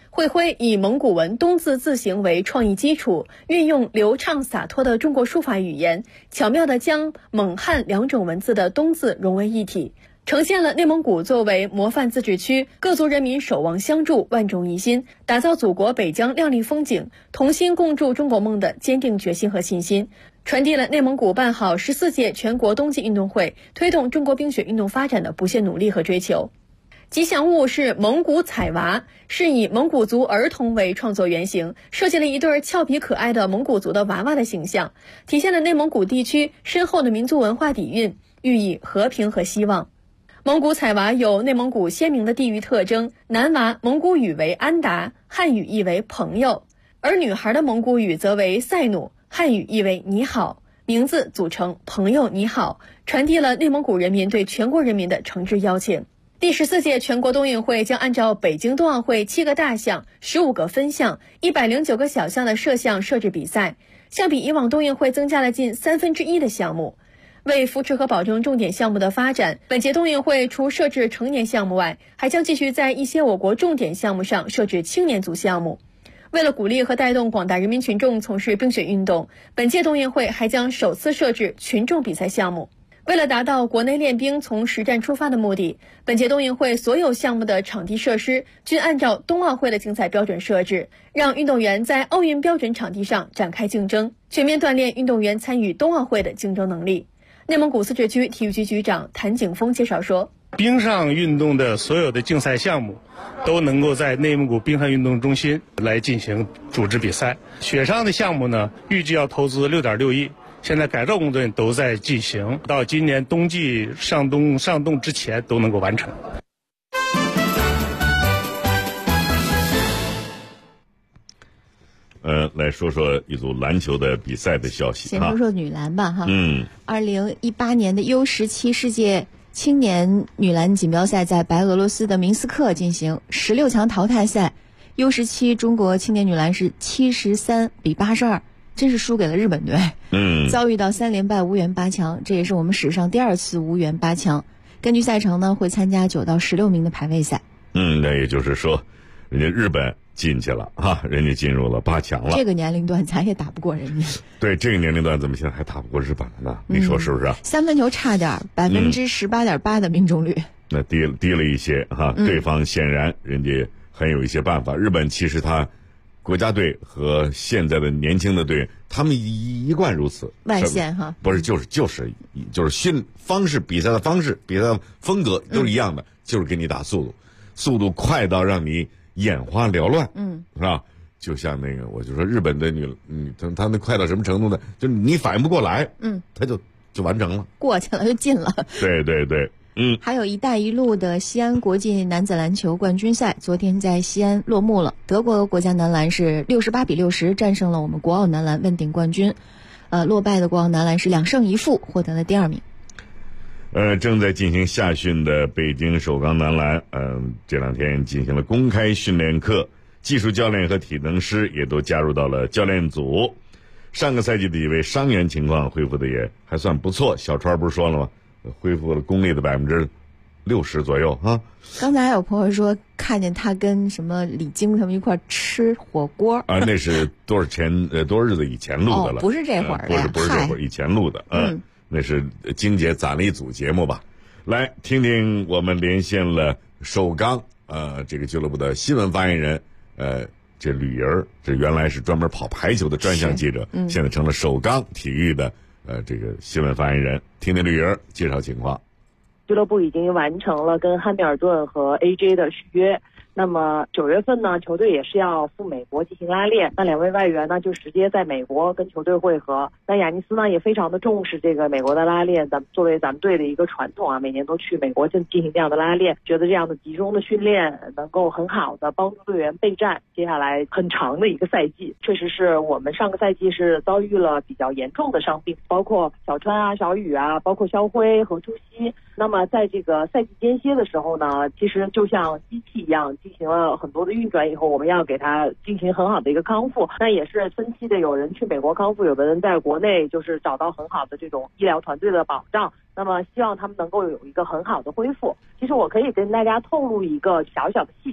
会徽以蒙古文东字字形为创意基础，运用流畅洒脱的中国书法语言，巧妙地将蒙汉两种文字的东字融为一体，呈现了内蒙古作为模范自治区，各族人民守望相助，万众一心，打造祖国北疆亮丽风景，同心共筑中国梦的坚定决心和信心，传递了内蒙古办好14届全国冬季运动会，推动中国冰雪运动发展的不懈努力和追求。吉祥物是蒙古彩娃，是以蒙古族儿童为创作原型，设计了一对俏皮可爱的蒙古族的娃娃的形象，体现了内蒙古地区深厚的民族文化底蕴，寓意和平和希望。蒙古彩娃有内蒙古鲜明的地域特征，男娃蒙古语为安达，汉语意为朋友，而女孩的蒙古语则为赛努，汉语意为你好，名字组成朋友你好，传递了内蒙古人民对全国人民的诚挚邀请。第14届全国冬运会将按照北京冬奥会7个大项、15个分项、109个小项的设项设置比赛，相比以往冬运会增加了近1/3的项目。为扶持和保证重点项目的发展，本届冬运会除设置成年项目外，还将继续在一些我国重点项目上设置青年组项目。为了鼓励和带动广大人民群众从事冰雪运动，本届冬运会还将首次设置群众比赛项目。为了达到国内练兵从实战出发的目的，本届冬运会所有项目的场地设施均按照冬奥会的竞赛标准设置，让运动员在奥运标准场地上展开竞争，全面锻炼运动员参与冬奥会的竞争能力。内蒙古自治区体育局局长谭景峰介绍说， 冰上运动的所有的竞赛项目都能够在内蒙古冰上运动中心来进行组织比赛。雪上的项目呢，预计要投资6.6亿，现在改造工作都在进行，到今年冬季上冻之前都能够完成。 来说说一组篮球的比赛的消息。 先说说女篮吧，哈。2018年的U17世界青年女篮锦标赛在白俄罗斯的明斯克进行16强淘汰赛，U17中国青年女篮是73比82，真是输给了日本队。遭遇到3连败无缘8强，这也是我们史上第2次无缘8强。根据赛程呢，会参加9到16名的排位赛。 那也就是说，人家日本进去了哈，人家进入了8强了。 这个年龄段咱也打不过人家。 对，这个年龄段怎么现在还打不过日本了呢？你说是不是？3 分球差点，18.8%的命中率。 那低了一些哈，对方显然人家很有一些办法。日本其实他国家队和现在的年轻的队，他们一贯如此。 外线哈， 不是就是训方式、比赛的方式、比赛的风格都是一样的，就是给你打速度快到让你眼花缭乱，是吧？就像那个，我就说日本的他那快到什么程度呢？就你反应不过来，他就完成了， 过去了就进了。 对， 还有“一带一路”的西安国际男子篮球冠军赛，昨天在西安落幕了。德国国家男篮是68比60战胜了我们国奥男篮，问鼎冠军。落败的国奥男篮是2胜1负，获得了第2名。 正在进行夏训的北京首钢男篮，这2天进行了公开训练课，技术教练和体能师也都加入到了教练组。上个赛季的一位伤员情况恢复的也还算不错，小川不是说了吗？恢复了功力的60%左右啊。 刚才还有朋友说看见他跟什么李菁他们一块吃火锅啊，那是多少日子以前录的了， 不是这会儿的， 不是这会儿以前录的，那是晶姐攒了一组节目吧。来听听我们连线了首钢这个俱乐部的新闻发言人，这吕莹，这原来是专门跑排球的专项记者，现在成了首钢体育的这个新闻发言人。听听吕莹介绍情况。 俱乐部已经完成了跟汉密尔顿和 AJ 的续约。那么9月份呢，球队也是要赴美国进行拉练，那2位外援呢就直接在美国跟球队会合。那雅尼斯呢也非常的重视这个美国的拉练，作为咱们队的一个传统啊，每年都去美国进行这样的拉练，觉得这样的集中的训练能够很好的帮助队员备战接下来很长的一个赛季。确实是我们上个赛季是遭遇了比较严重的伤病，包括小川啊、小雨啊，包括肖辉和朱熹。那么在这个赛季间歇的时候呢，其实就像机器一样进行了很多的运转以后，我们要给他进行很好的一个康复。那也是分期的，有人去美国康复，有的人在国内就是找到很好的这种医疗团队的保障。那么希望他们能够有一个很好的恢复。其实我可以跟大家透露一个小小的细节啊，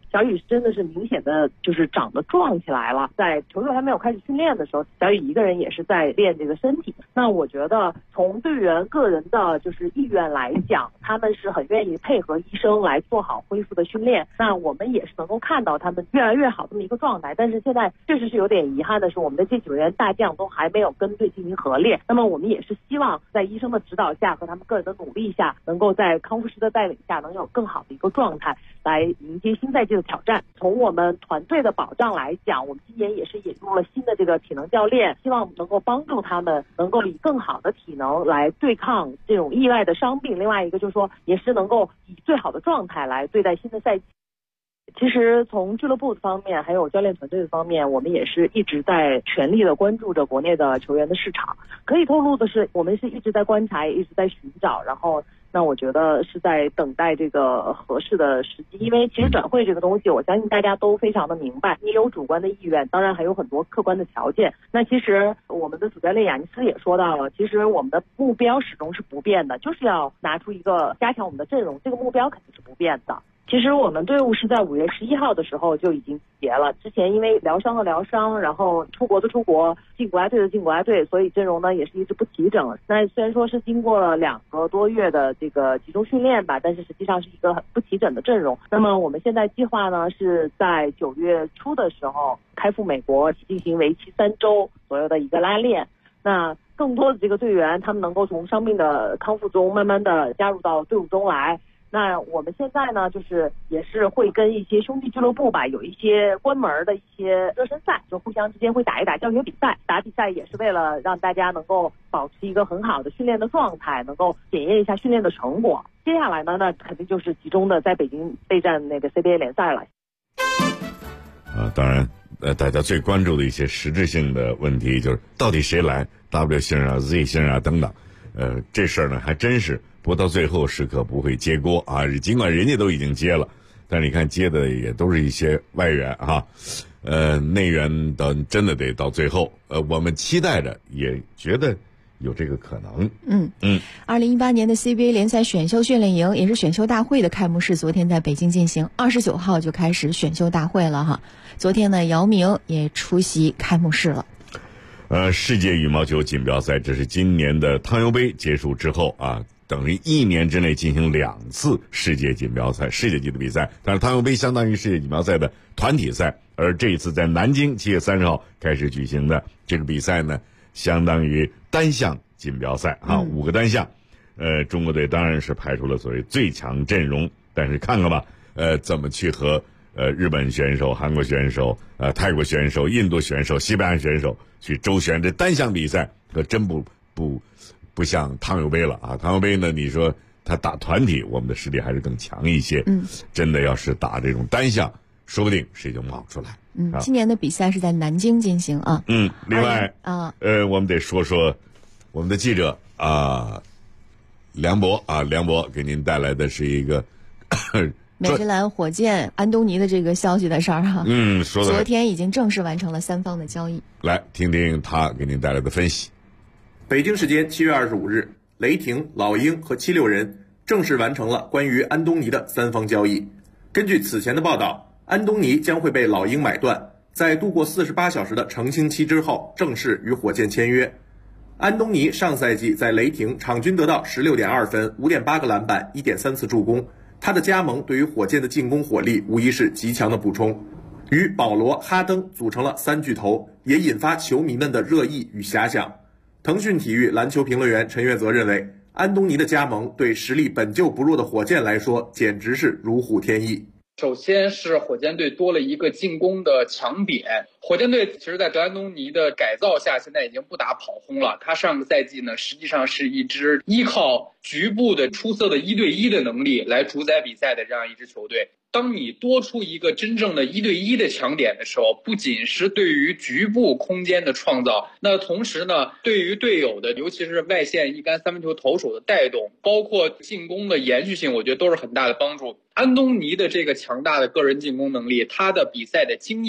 小雨真的是明显的就是长得壮起来了。在球队还没有开始训练的时候，小雨一个人也是在练这个身体。那我觉得从队员个人的就是意愿来讲，他们是很愿意配合医生来做好恢复的训练。那我们也是能够看到他们越来越好这么一个状态。但是现在确实是有点遗憾的是，我们的这几员大将都还没有跟队进行合练。那么我们也是希望在医生的指导下和他们个人的努力下，能够在康复师的带领下能有更好的一个状态来迎接新赛季的挑战。从我们团队的保障来讲，我们今年也是引入了新的这个体能教练，希望能够帮助他们能够以更好的体能来对抗这种意外的伤病。另外一个就是说，也是能够以最好的状态来对待新的赛季。其实从俱乐部方面还有教练团队的方面，我们也是一直在全力的关注着国内的球员的市场。可以透露的是，我们是一直在观察，也一直在寻找，然后那我觉得是在等待这个合适的时机。因为其实转会这个东西，我相信大家都非常的明白，你有主观的意愿，当然还有很多客观的条件。那其实我们的主教练雅尼斯也说到了，其实我们的目标始终是不变的，就是要拿出一个加强我们的阵容，这个目标肯定是不变的。其实我们队伍是在5月11号的时候就已经集结了，之前因为疗伤的疗伤，然后出国的出国，进国家队的进国家队，所以阵容呢也是一直不齐整。那虽然说是经过了2个多月的这个集中训练吧，但是实际上是一个很不齐整的阵容。那么我们现在计划呢是在9月初的时候开赴美国进行为期3周左右的一个拉练。那更多的这个队员他们能够从伤病的康复中慢慢的加入到队伍中来。那我们现在呢，就是也是会跟一些兄弟俱乐部吧，有一些关门的一些热身赛，就互相之间会打一打教学比赛。打比赛也是为了让大家能够保持一个很好的训练的状态，能够检验一下训练的成果。接下来呢，那肯定就是集中的在北京备战那个 CBA 联赛了。 当然，大家最关注的一些实质性的问题就是到底谁来 W 姓啊 Z 姓啊等等。这事儿呢还真是，不过到最后时刻不会接锅啊。尽管人家都已经接了，但是你看接的也都是一些外援啊，内援的真的得到最后。我们期待着，也觉得有这个可能。 2018年的 CBA 联赛选秀训练营也是选秀大会的开幕式，昨天在北京进行，29号就开始选秀大会了哈。昨天呢，姚明也出席开幕式了。 世界羽毛球锦标赛，这是今年的汤尤杯结束之后啊，等于1年之内进行2次世界锦标赛，世界级的比赛。但是汤尤杯相当于世界锦标赛的团体赛，而这一次在南京7月30号开始举行的这个比赛呢，相当于单项锦标赛啊，5个单项。中国队当然是排出了所谓最强阵容，但是看看吧，怎么去和日本选手、韩国选手、泰国选手、印度选手、西班牙选手去周旋。这单项比赛可真不像汤尤杯了啊！汤尤杯呢，你说他打团体，我们的实力还是更强一些。真的要是打这种单项，说不定谁就冒出来。 今年的比赛是在南京进行啊。 另外我们得说说我们的记者梁博给您带来的是一个美职篮火箭安东尼的这个消息的事儿哈。 说的昨天已经正式完成了3方的交易。 来听听他给您带来的分析。 北京时间7月25日，雷霆、老鹰和76人正式完成了关于安东尼的3方交易。根据此前的报道，安东尼将会被老鹰买断，在度过48小时的澄清期之后，正式与火箭签约。安东尼上赛季在雷霆场均得到16.2分、5.8个篮板、1.3次助攻。他的加盟对于火箭的进攻火力无疑是极强的补充，与保罗、哈登组成了3巨头，也引发球迷们的热议与遐想。腾讯体育篮球评论员陈月泽认为，安东尼的加盟对实力本就不弱的火箭来说，简直是如虎添翼。 首先是火箭队多了一个进攻的强点。火箭队其实在德安东尼的改造下，现在已经不打跑轰了。他上个赛季呢，实际上是一支依靠局部的出色的1对1的能力来主宰比赛的这样一支球队。当你多出一个真正的1对1的强点的时候，不仅是对于局部空间的创造，那同时呢，对于队友的，尤其是外线一杆3分球投手的带动，包括进攻的延续性，我觉得都是很大的帮助。安东尼的这个强大的个人进攻能力，他的比赛的经验，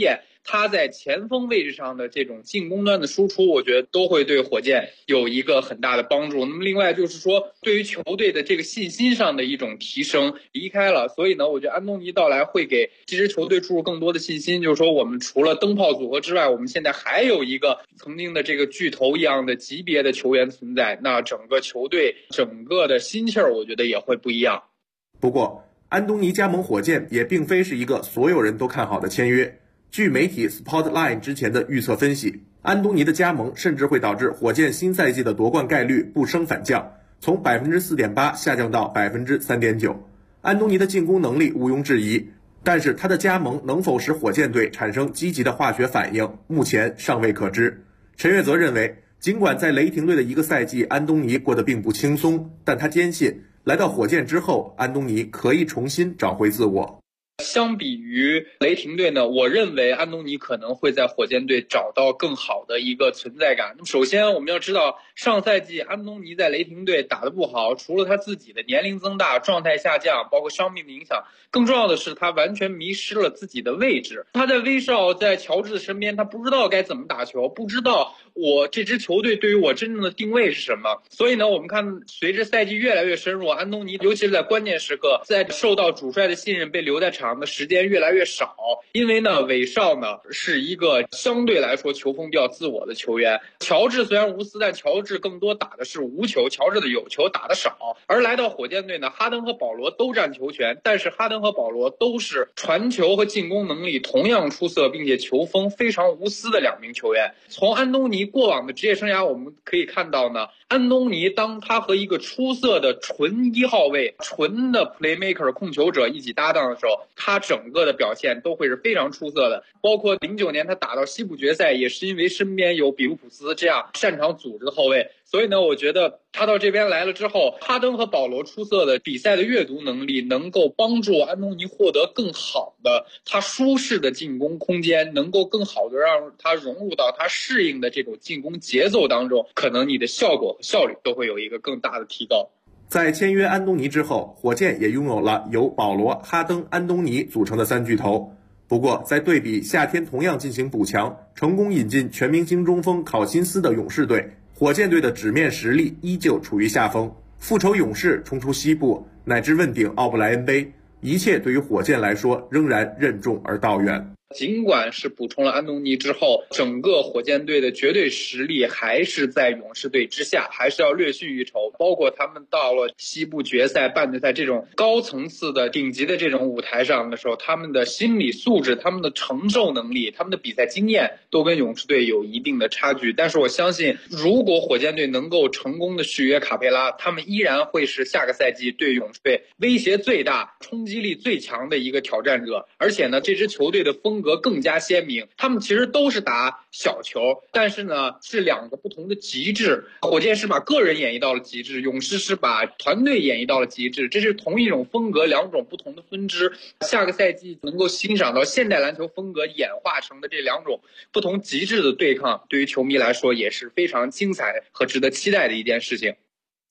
他在前锋位置上的这种进攻端的输出，我觉得都会对火箭有一个很大的帮助。那么另外就是说，对于球队的这个信心上的一种提升，离开了，所以呢，我觉得安东尼到来会给这支球队注入更多的信心。就是说，我们除了灯泡组合之外，我们现在还有一个曾经的这个巨头一样的级别的球员存在，那整个球队整个的心气儿，我觉得也会不一样。 不过，安东尼加盟火箭也并非是一个所有人都看好的签约。据媒体 Spotline 之前的预测分析，安东尼的加盟甚至会导致火箭新赛季的夺冠概率不升反降，从 4.8% 下降到 3.9%。安东尼的进攻能力毋庸置疑，但是他的加盟能否使火箭队产生积极的化学反应，目前尚未可知。陈悦则认为，尽管在雷霆队的一个赛季安东尼过得并不轻松，但他坚信来到火箭之后，安东尼可以重新找回自我。 相比于雷霆队呢，我认为安东尼可能会在火箭队找到更好的一个存在感。那么首先我们要知道，上赛季安东尼在雷霆队打得不好，除了他自己的年龄增大、状态下降，包括伤病的影响，更重要的是他完全迷失了自己的位置。他在威少、在乔治的身边，他不知道该怎么打球，不知道我这支球队对于我真正的定位是什么。所以呢，我们看随着赛季越来越深入，安东尼尤其是在关键时刻，在受到主帅的信任，被留在场的时间越来越少。因为呢，韦少呢是一个相对来说球风比较自我的球员，乔治虽然无私，但乔治更多打的是无球，乔治的有球打得少。而来到火箭队呢，哈登和保罗都占球权，但是哈登和保罗都是传球和进攻能力同样出色，并且球风非常无私的两名球员。从安东尼过往的职业生涯我们可以看到呢，安东尼当他和一个出色的纯一号位、纯的 playmaker 控球者一起搭档的时候，他整个的表现都会是非常出色的。包括09年他打到西部决赛，也是因为身边有比卢普斯这样擅长组织的后卫。所以呢，我觉得他到这边来了之后，哈登和保罗出色的比赛的阅读能力，能够帮助安东尼获得更好的他舒适的进攻空间，能够更好的让他融入到他适应的这种进攻节奏当中，可能你的效果和效率都会有一个更大的提高。 在签约安东尼之后，火箭也拥有了由保罗、哈登、安东尼组成的三巨头。不过，在对比夏天同样进行补强，成功引进全明星中锋考辛斯的勇士队，火箭队的纸面实力依旧处于下风。复仇勇士冲出西部，乃至问鼎奥布莱恩杯，一切对于火箭来说仍然任重而道远。 尽管是补充了安东尼之后，整个火箭队的绝对实力还是在勇士队之下，还是要略逊一筹。包括他们到了西部决赛、半决赛这种高层次的顶级的这种舞台上的时候，他们的心理素质、他们的承受能力、他们的比赛经验都跟勇士队有一定的差距。但是我相信，如果火箭队能够成功的续约卡佩拉，他们依然会是下个赛季对勇士队威胁最大、冲击力最强的一个挑战者。而且呢，这支球队的风格更加鲜明，他们其实都是打小球，但是呢是两个不同的极致。火箭是把个人演绎到了极致，勇士是把团队演绎到了极致，这是同一种风格两种不同的分支。下个赛季能够欣赏到现代篮球风格演化成的这两种不同极致的对抗，对于球迷来说也是非常精彩和值得期待的一件事情。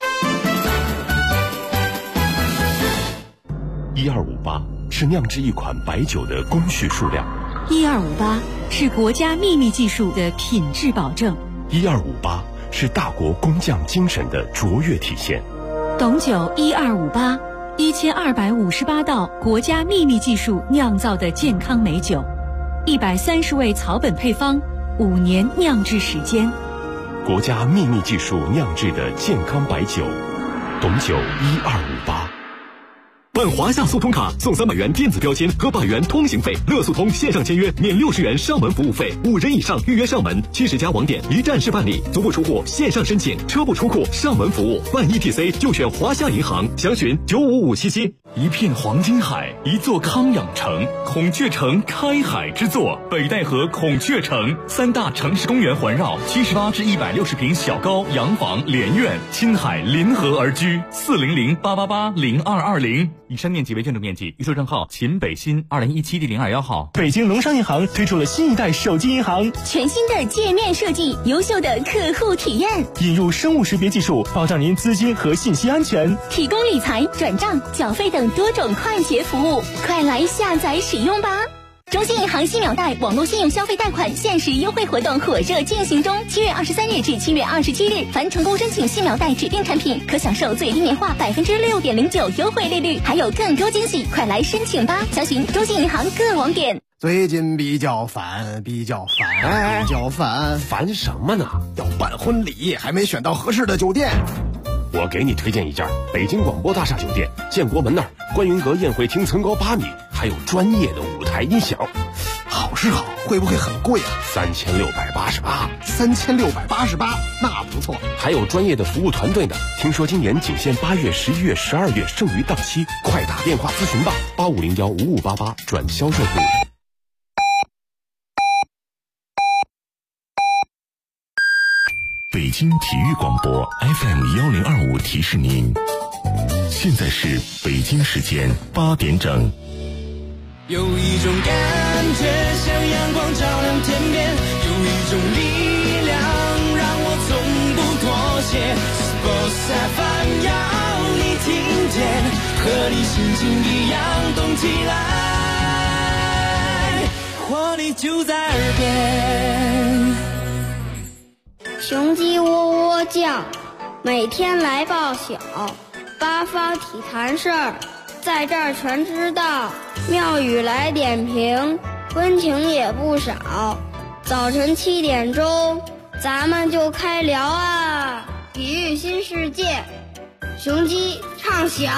1258是酿制一款白酒的工序数量 ，1258是国家秘密技术的品质保证 ，1258是大国工匠精神的卓越体现。 董酒1258，1258道国家秘密技术酿造的健康美酒，130味草本配方，5年酿制时间。 国家秘密技术酿制的健康白酒，董酒1258。 办华夏速通卡送300元电子标签和100元通行费，乐速通线上签约免60元上门服务费，5人以上预约上门，70家网点一站式办理，足不出户线上申请，车不出库上门服务，办 ETC 就选华夏银行，详询95577。 一片黄金海，一座康养城，孔雀城开海之作，北戴河孔雀城，3大城市公园环绕，78至160平小高洋房连院，亲海临河而居，400-888-0220。以上面积为建筑面积，预售证号秦北新2017第021号。 北京农商银行推出了新一代手机银行， 全新的界面设计，优秀的客户体验， 引入生物识别技术，保障您资金和信息安全， 提供理财、转账、缴费等多种快捷服务，快来下载使用吧。 中信银行新秒贷网络信用消费贷款限时优惠活动火热进行中，7月23日至7月27日，凡成功申请新秒贷指定产品，可享受最低年化6.09%优惠利率，还有更多惊喜，快来申请吧！详询中信银行各网点。 最近比较烦， 烦什么呢？ 要办婚礼，还没选到合适的酒店。 我给你推荐一家北京广播大厦酒店，建国门那儿，观云阁宴会厅层高8米，还有专业的舞台音响。 好是好，会不会很贵啊 ？3688。 3688，那不错。 还有专业的服务团队呢。听说今年仅限8月、11月、12月，剩余档期，快打电话咨询吧，85015588转销售部。 北京体育广播 FM1025提示您，现在是北京时间8点整。 有一种感觉像阳光照亮天边，有一种力量让我从不妥协。Sports FM 要你听见，和你心情一样动起来，活力就在耳边。 雄鸡喔喔叫，每天来报晓，八方体坛事儿，在这儿全知道。妙语来点评，温情也不少。早晨7点钟，咱们就开聊啊！体育新世界，雄鸡唱晓。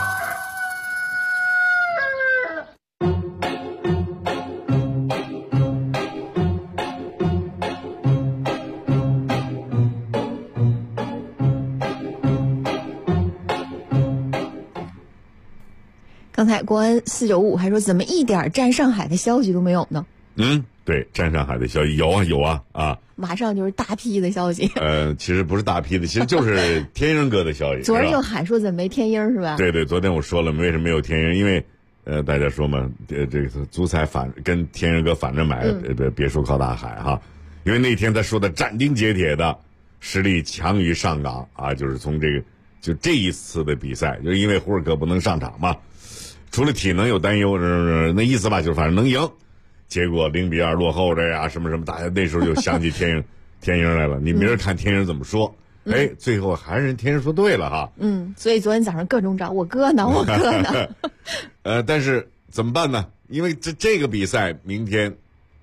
刚才国安495还说怎么一点战上海的消息都没有呢？ 对，战上海的消息有啊， 马上就是大批的消息。 其实不是大批的，其实就是天鹰哥的消息。 昨儿又喊说怎么没天鹰是吧？ 对，昨天我说了为什么没有天鹰，因为大家说嘛，这个足彩跟天鹰哥反着买，别说靠大海哈，因为那天他说的斩钉截铁的实力强于上港啊，就是从就这一次的比赛，就是因为胡尔克不能上场嘛。除了体能有担忧，那意思吧，就是反正能赢，结果0-2落后的呀，什么，大家那时候就想起天鹰来了。你明儿看天鹰怎么说？最后还是天鹰说对了哈。 所以昨天早上各种找我哥呢。 但是怎么办呢？因为这个比赛明天，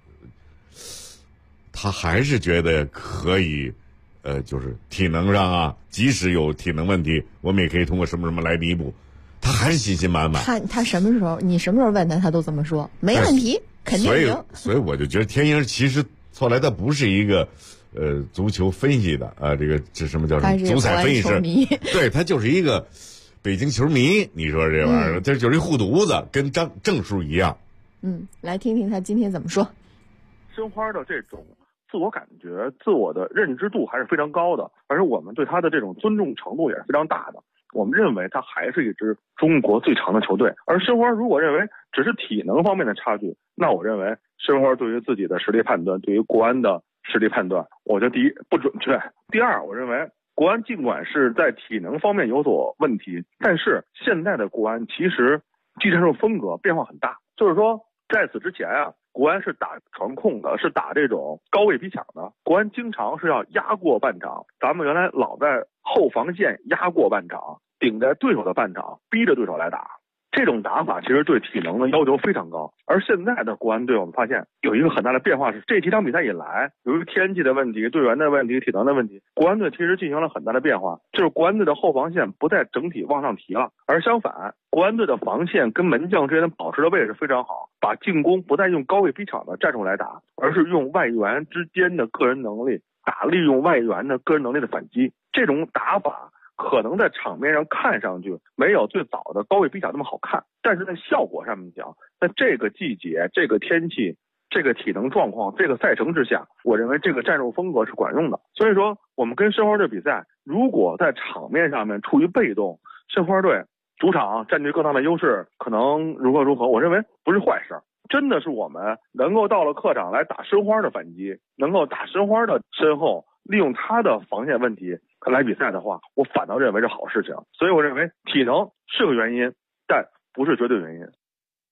他还是觉得可以，就是体能上啊，即使有体能问题，我们也可以通过什么来弥补。他还是信心满满。 他什么时候？你什么时候问他都这么说，没问题，肯定赢。 所以我就觉得天鹰其实后来他不是一个足球分析的这什么叫什么足彩分析师，对他就是一个北京球迷。你说这玩意儿，这就是一护犊子，跟郑叔一样。 来听听他今天怎么说。 申花的这种自我感觉、自我的认知度还是非常高的，而且我们对他的这种尊重程度也是非常大的。我们认为他还是一支中国最强的球队，而申花如果认为只是体能方面的差距，那我认为申花对于自己的实力判断，对于国安的实力判断，我觉得第一不准确，第二我认为国安尽管是在体能方面有所问题，但是现在的国安其实技战术风格变化很大，就是说在此之前啊，国安是打传控的，是打这种高位逼抢的，国安经常是要压过半场，咱们原来老在后防线压过半场，顶在对手的半场，逼着对手来打，这种打法其实对体能的要求非常高。而现在的国安队我们发现有一个很大的变化，是这几场比赛以来，由于天气的问题、队员的问题、体能的问题，国安队其实进行了很大的变化，就是国安队的后防线不再整体往上提了，而相反，国安队的防线跟门将之间的保持的位置非常好，把进攻不再用高位逼抢的战术来打，而是用外援之间的个人能力利用外援的个人能力的反击。这种打法可能在场面上看上去没有最早的高位逼抢那么好看，但是在效果上面讲，在这个季节、这个天气、这个体能状况、这个赛程之下，我认为这个战术风格是管用的。所以说我们跟申花队比赛，如果在场面上面处于被动，申花队主场占据更大的优势，可能如何，我认为不是坏事。真的是我们能够到了客场来打申花的反击，能够打申花的身后，利用他的防线问题来比赛的话，我反倒认为是好事情。所以我认为体能是个原因，但不是绝对原因。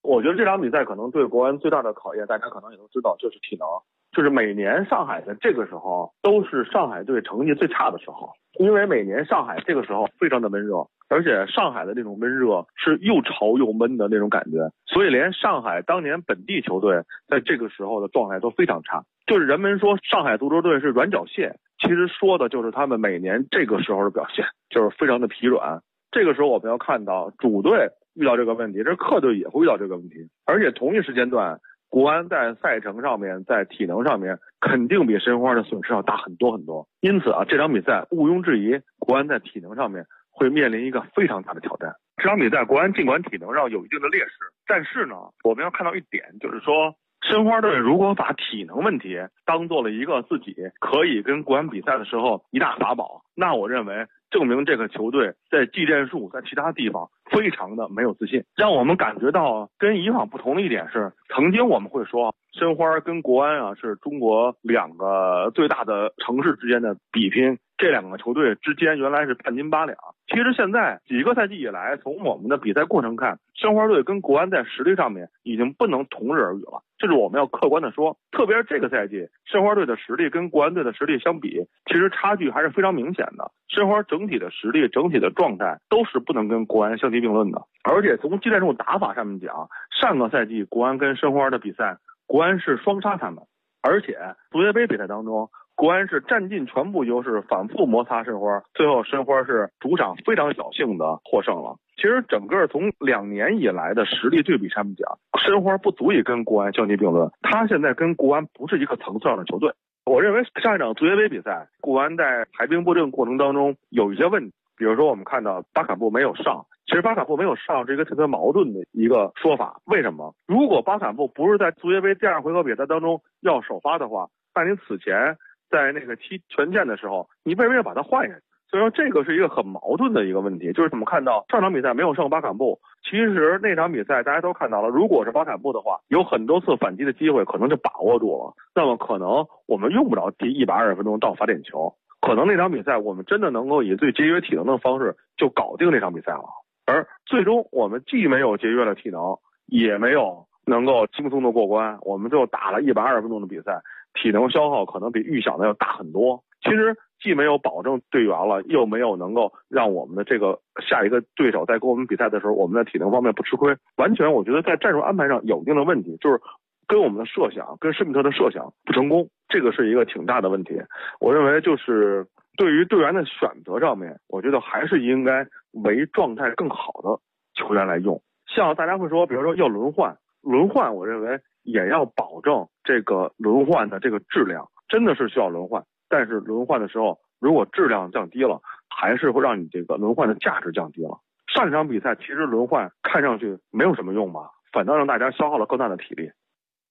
我觉得这场比赛可能对国安最大的考验，大家可能也都知道，就是体能。就是每年上海的这个时候都是上海队成绩最差的时候，因为每年上海这个时候非常的闷热，而且上海的这种闷热是又潮又闷的那种感觉，所以连上海当年本地球队在这个时候的状态都非常差。就是人们说上海足球队是软脚蟹，其实说的就是他们每年这个时候的表现，就是非常的疲软。这个时候我们要看到主队遇到这个问题，这客队也会遇到这个问题，而且同一时间段国安在赛程上面，在体能上面肯定比申花的损失要大很多很多。因此啊，这场比赛毋庸置疑，国安在体能上面会面临一个非常大的挑战。这场比赛国安尽管体能上有一定的劣势，但是呢，我们要看到一点，就是说申花队如果把体能问题当做了一个自己可以跟国安比赛的时候一大法宝，那我认为证明这个球队在技战术在其他地方非常的没有自信，让我们感觉到跟以往不同的一点是，曾经我们会说申花跟国安啊是中国两个最大的城市之间的比拼，这两个球队之间原来是半斤八两。其实现在几个赛季以来，从我们的比赛过程看，申花队跟国安在实力上面已经不能同日而语了，这是我们要客观的说。特别是这个赛季，申花队的实力跟国安队的实力相比，其实差距还是非常明显的。申花整体的实力、整体的状态都是不能跟国安相提并论的。而且从技战术打法上面讲，上个赛季国安跟申花的比赛，国安是双杀他们，而且足协杯比赛当中，国安是占尽全部优势，反复摩擦申花，最后申花是主场非常侥幸的获胜了。其实整个从2年以来的实力对比上面讲，申花不足以跟国安相提并论，他现在跟国安不是一个层次上的球队。我认为上一场足协杯比赛，国安在排兵布阵过程当中有一些问题，比如说我们看到巴卡布没有上，其实巴卡布没有上是一个特别矛盾的一个说法。为什么？如果巴卡布不是在足协杯第2回合比赛当中要首发的话，那你此前在那个踢权健的时候，你为什么要把他换下去？所以说这个是一个很矛盾的一个问题，就是我们看到上场比赛没有上巴坎布，其实那场比赛大家都看到了，如果是巴坎布的话，有很多次反击的机会可能就把握住了，那么可能我们用不着踢120分钟到罚点球，可能那场比赛我们真的能够以最节约体能的方式就搞定这场比赛了。而最终我们既没有节约了体能，也没有能够轻松的过关，我们就打了120分钟的比赛，体能消耗可能比预想的要大很多。其实既没有保证队员了，又没有能够让我们的这个下一个对手在跟我们比赛的时候，我们在体能方面不吃亏。完全我觉得在战术安排上有一定的问题，就是跟我们的设想，跟施密特的设想不成功，这个是一个挺大的问题。我认为就是对于队员的选择上面，我觉得还是应该为状态更好的球员来用。像大家会说，比如说要轮换，我认为也要保证这个轮换的这个质量，真的是需要轮换。但是轮换的时候，如果质量降低了，还是会让你这个轮换的价值降低了。上一场比赛其实轮换看上去没有什么用吧，反倒让大家消耗了更大的体力。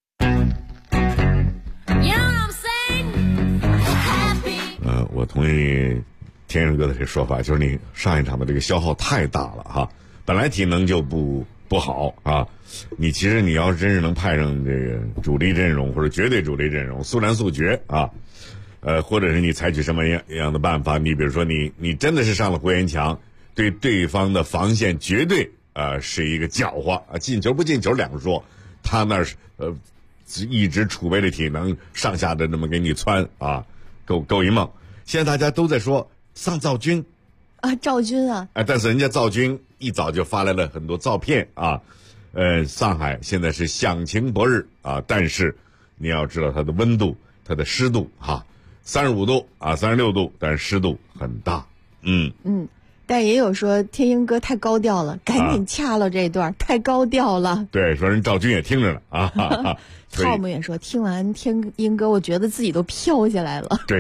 我同意天生哥的这说法，就是你上一场的这个消耗太大了哈，本来体能就不好啊，你其实你要真是能派上这个主力阵容或者绝对主力阵容，速战速决啊。或者是你采取什么样的办法？你比如说你真的是上了胡延强，对对方的防线绝对是一个搅和啊，进球不进球两说，他那是一直储备的体能上下的那么给你窜啊，够一梦。现在大家都在说上赵军啊，赵军啊， 但是人家赵军一早就发来了很多照片啊，上海现在是响晴博日啊，但是你要知道它的温度、它的湿度哈。35度啊，36度，但是湿度很大。 但也有说天鹰哥太高调了，赶紧掐了这一段，太高调了。 对，说人赵军也听着呢啊。 Tom 也说，听完天鹰哥，我觉得自己都飘下来了。 对。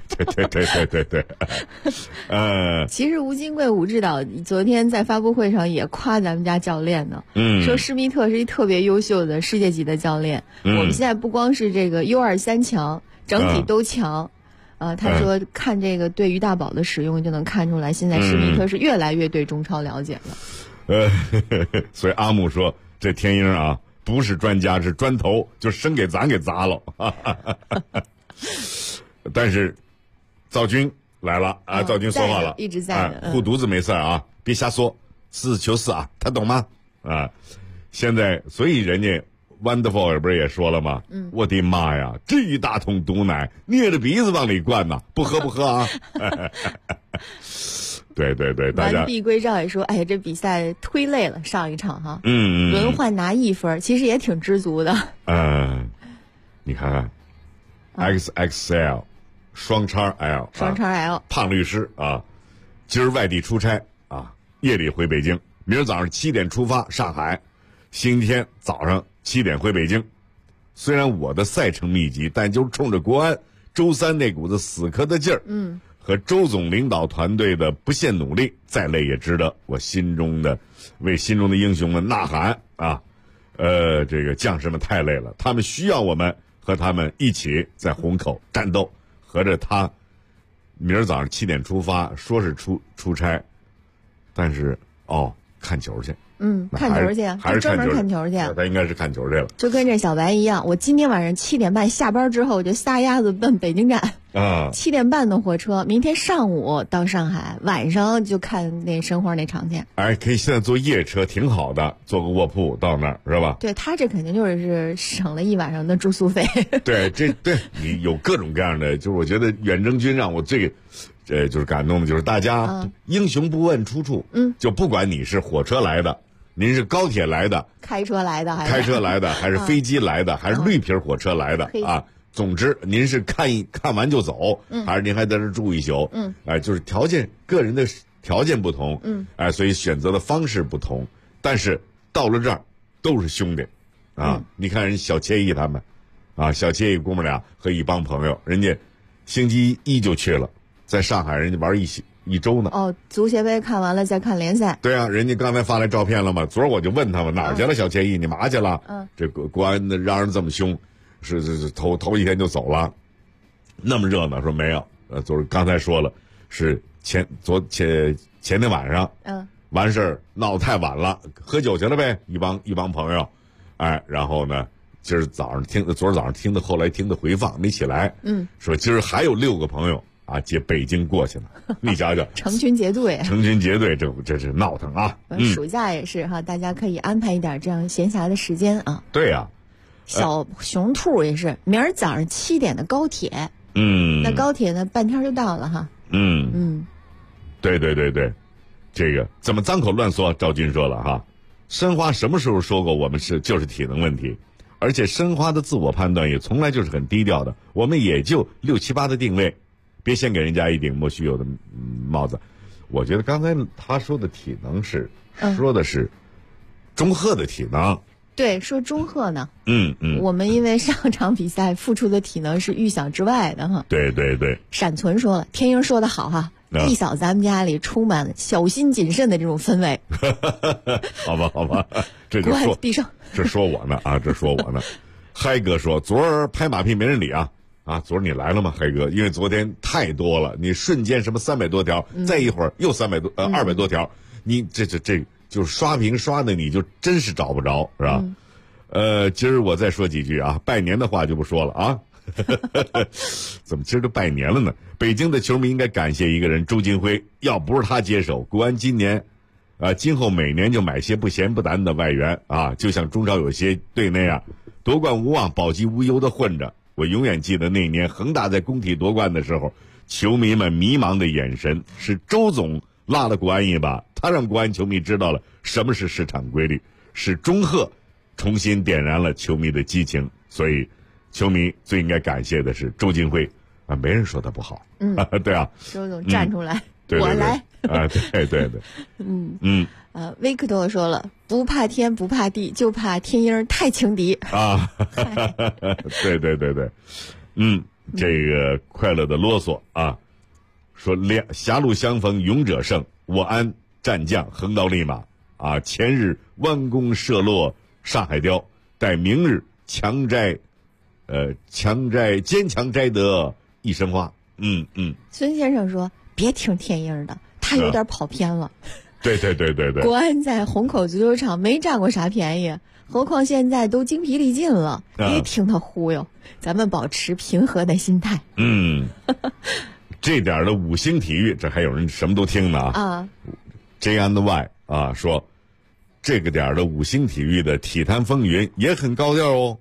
其实吴金贵吴指导昨天在发布会上也夸咱们家教练呢，说施密特是一特别优秀的世界级的教练。我们现在不光是这个 U23强。整体都强，他说看这个对于大宝的使用就能看出来，现在施密特是越来越对中超了解了。 所以阿木说这天鹰啊不是专家是砖头，就生给咱给砸了。但是赵军来了啊，赵军说话了， 一直在护犊子没事啊，别瞎说，实事求是啊，他懂吗？啊， 现在所以人家 Wonderful 不是也说了吗？我的妈呀，这一大桶毒奶，捏着鼻子往里灌呐，不喝啊！对，大家完璧归赵也说，哎呀，这比赛忒累了，上一场哈，轮换拿1分，其实也挺知足的。 你看看，XXL， 双叉 L， 胖律师啊，今儿外地出差啊，夜里回北京，明儿早上7点出发上海，星期天早上7点回北京。虽然我的赛程密集，但就是冲着国安周3那股子死磕的劲儿，和周总领导团队的不懈努力，再累也值得。我为心中的英雄们呐喊啊！这个将士们太累了，他们需要我们和他们一起在虹口战斗。合着他明儿早上7点出发，说是出差，但是看球去。 看球去， 还是专门看球去。 他应该是看球去了。 就跟这小白一样，我今天晚上7点半下班之后，就撒丫子奔北京站。7点半的火车，明天上午到上海，晚上就看那申花那场去。 可以现在坐夜车挺好的，坐个卧铺到那儿是吧？ 对，他这肯定就是省了1晚上的住宿费。 对，你有各种各样的，就是我觉得远征军让我最。就是感动的，就是大家英雄不问出处，就不管你是火车来的，您是高铁来的， 开车来的， 还是飞机来的，还是绿皮火车来的啊？总之，您是看完就走，还是您还在这住一宿？就是个人的条件不同，所以选择的方式不同，但是到了这儿都是兄弟，你看人小惬意他们，小惬意姑母俩和一帮朋友，人家星期一就去了。在上海，人家玩一周呢。 足协杯看完了再看联赛。 对啊，人家刚才发来照片了嘛。昨儿我就问他们哪儿去了，小惬意，你嘛去了？这国安的嚷嚷这么凶，是头一天就走了，那么热闹，说没有。昨儿刚才说了，是前天晚上，完事儿闹太晚了，喝酒去了呗，一帮朋友，然后呢，昨儿早上听的，后来听的回放没起来，说今儿还有6个朋友。接北京过去了，你瞧瞧， 成群结队， 这是闹腾啊！ 暑假也是哈，大家可以安排一点这样闲暇的时间啊。 对呀， 小熊兔也是，明儿早上7点的高铁，那高铁呢半天就到了哈。 对，这个怎么脏口乱说？赵军说了哈，申花什么时候说过我们就是体能问题？而且申花的自我判断也从来就是很低调的，我们也就6、7、8的定位。别先给人家一顶莫须有的帽子。我觉得刚才他说的体能说的是钟赫的体能。 对，说钟赫呢。 我们因为上场比赛付出的体能是预想之外的哈。 对。 闪存说了，天鹰说的好哈，一扫咱们家里充满了小心谨慎的这种氛围。 好吧，这就说闭上。 这说我呢啊，这说我呢。嗨哥说，昨儿拍马屁没人理啊。昨儿你来了吗，黑哥？因为昨天太多了，你瞬间什么300多条，再一会儿又200多条，你这就是刷屏刷的，你就真是找不着，是吧？今儿我再说几句啊，拜年的话就不说了啊。怎么今儿都拜年了呢？北京的球迷应该感谢一个人，周金辉，要不是他接手，国安今后每年就买些不咸不淡的外援啊，就像中超有些队那样，夺冠无望，保级无忧的混着。我永远记得那年恒大在工体夺冠的时候，球迷们迷茫的眼神，是周总拉了国安一把，他让国安球迷知道了什么是市场规律，是钟赫重新点燃了球迷的激情，所以球迷最应该感谢的是周金辉啊，没人说他不好。对啊， 周总站出来， 我来啊，对。 维克多说了，不怕天不怕地，就怕天鹰太轻敌啊。对。这个快乐的啰嗦啊，说狭路相逢勇者胜，我安战将横刀立马啊，前日弯弓射落上海雕，待明日坚强摘得一身花。 孙先生说，别听天鹰的，他有点跑偏了。 对。 国安在虹口足球场没占过啥便宜，何况现在都精疲力尽了，别听他忽悠，咱们保持平和的心态。 这点的5星体育，这还有人什么都听呢啊。J&Y 啊说， 这个点儿的五星体育的体坛风云也很高调哦。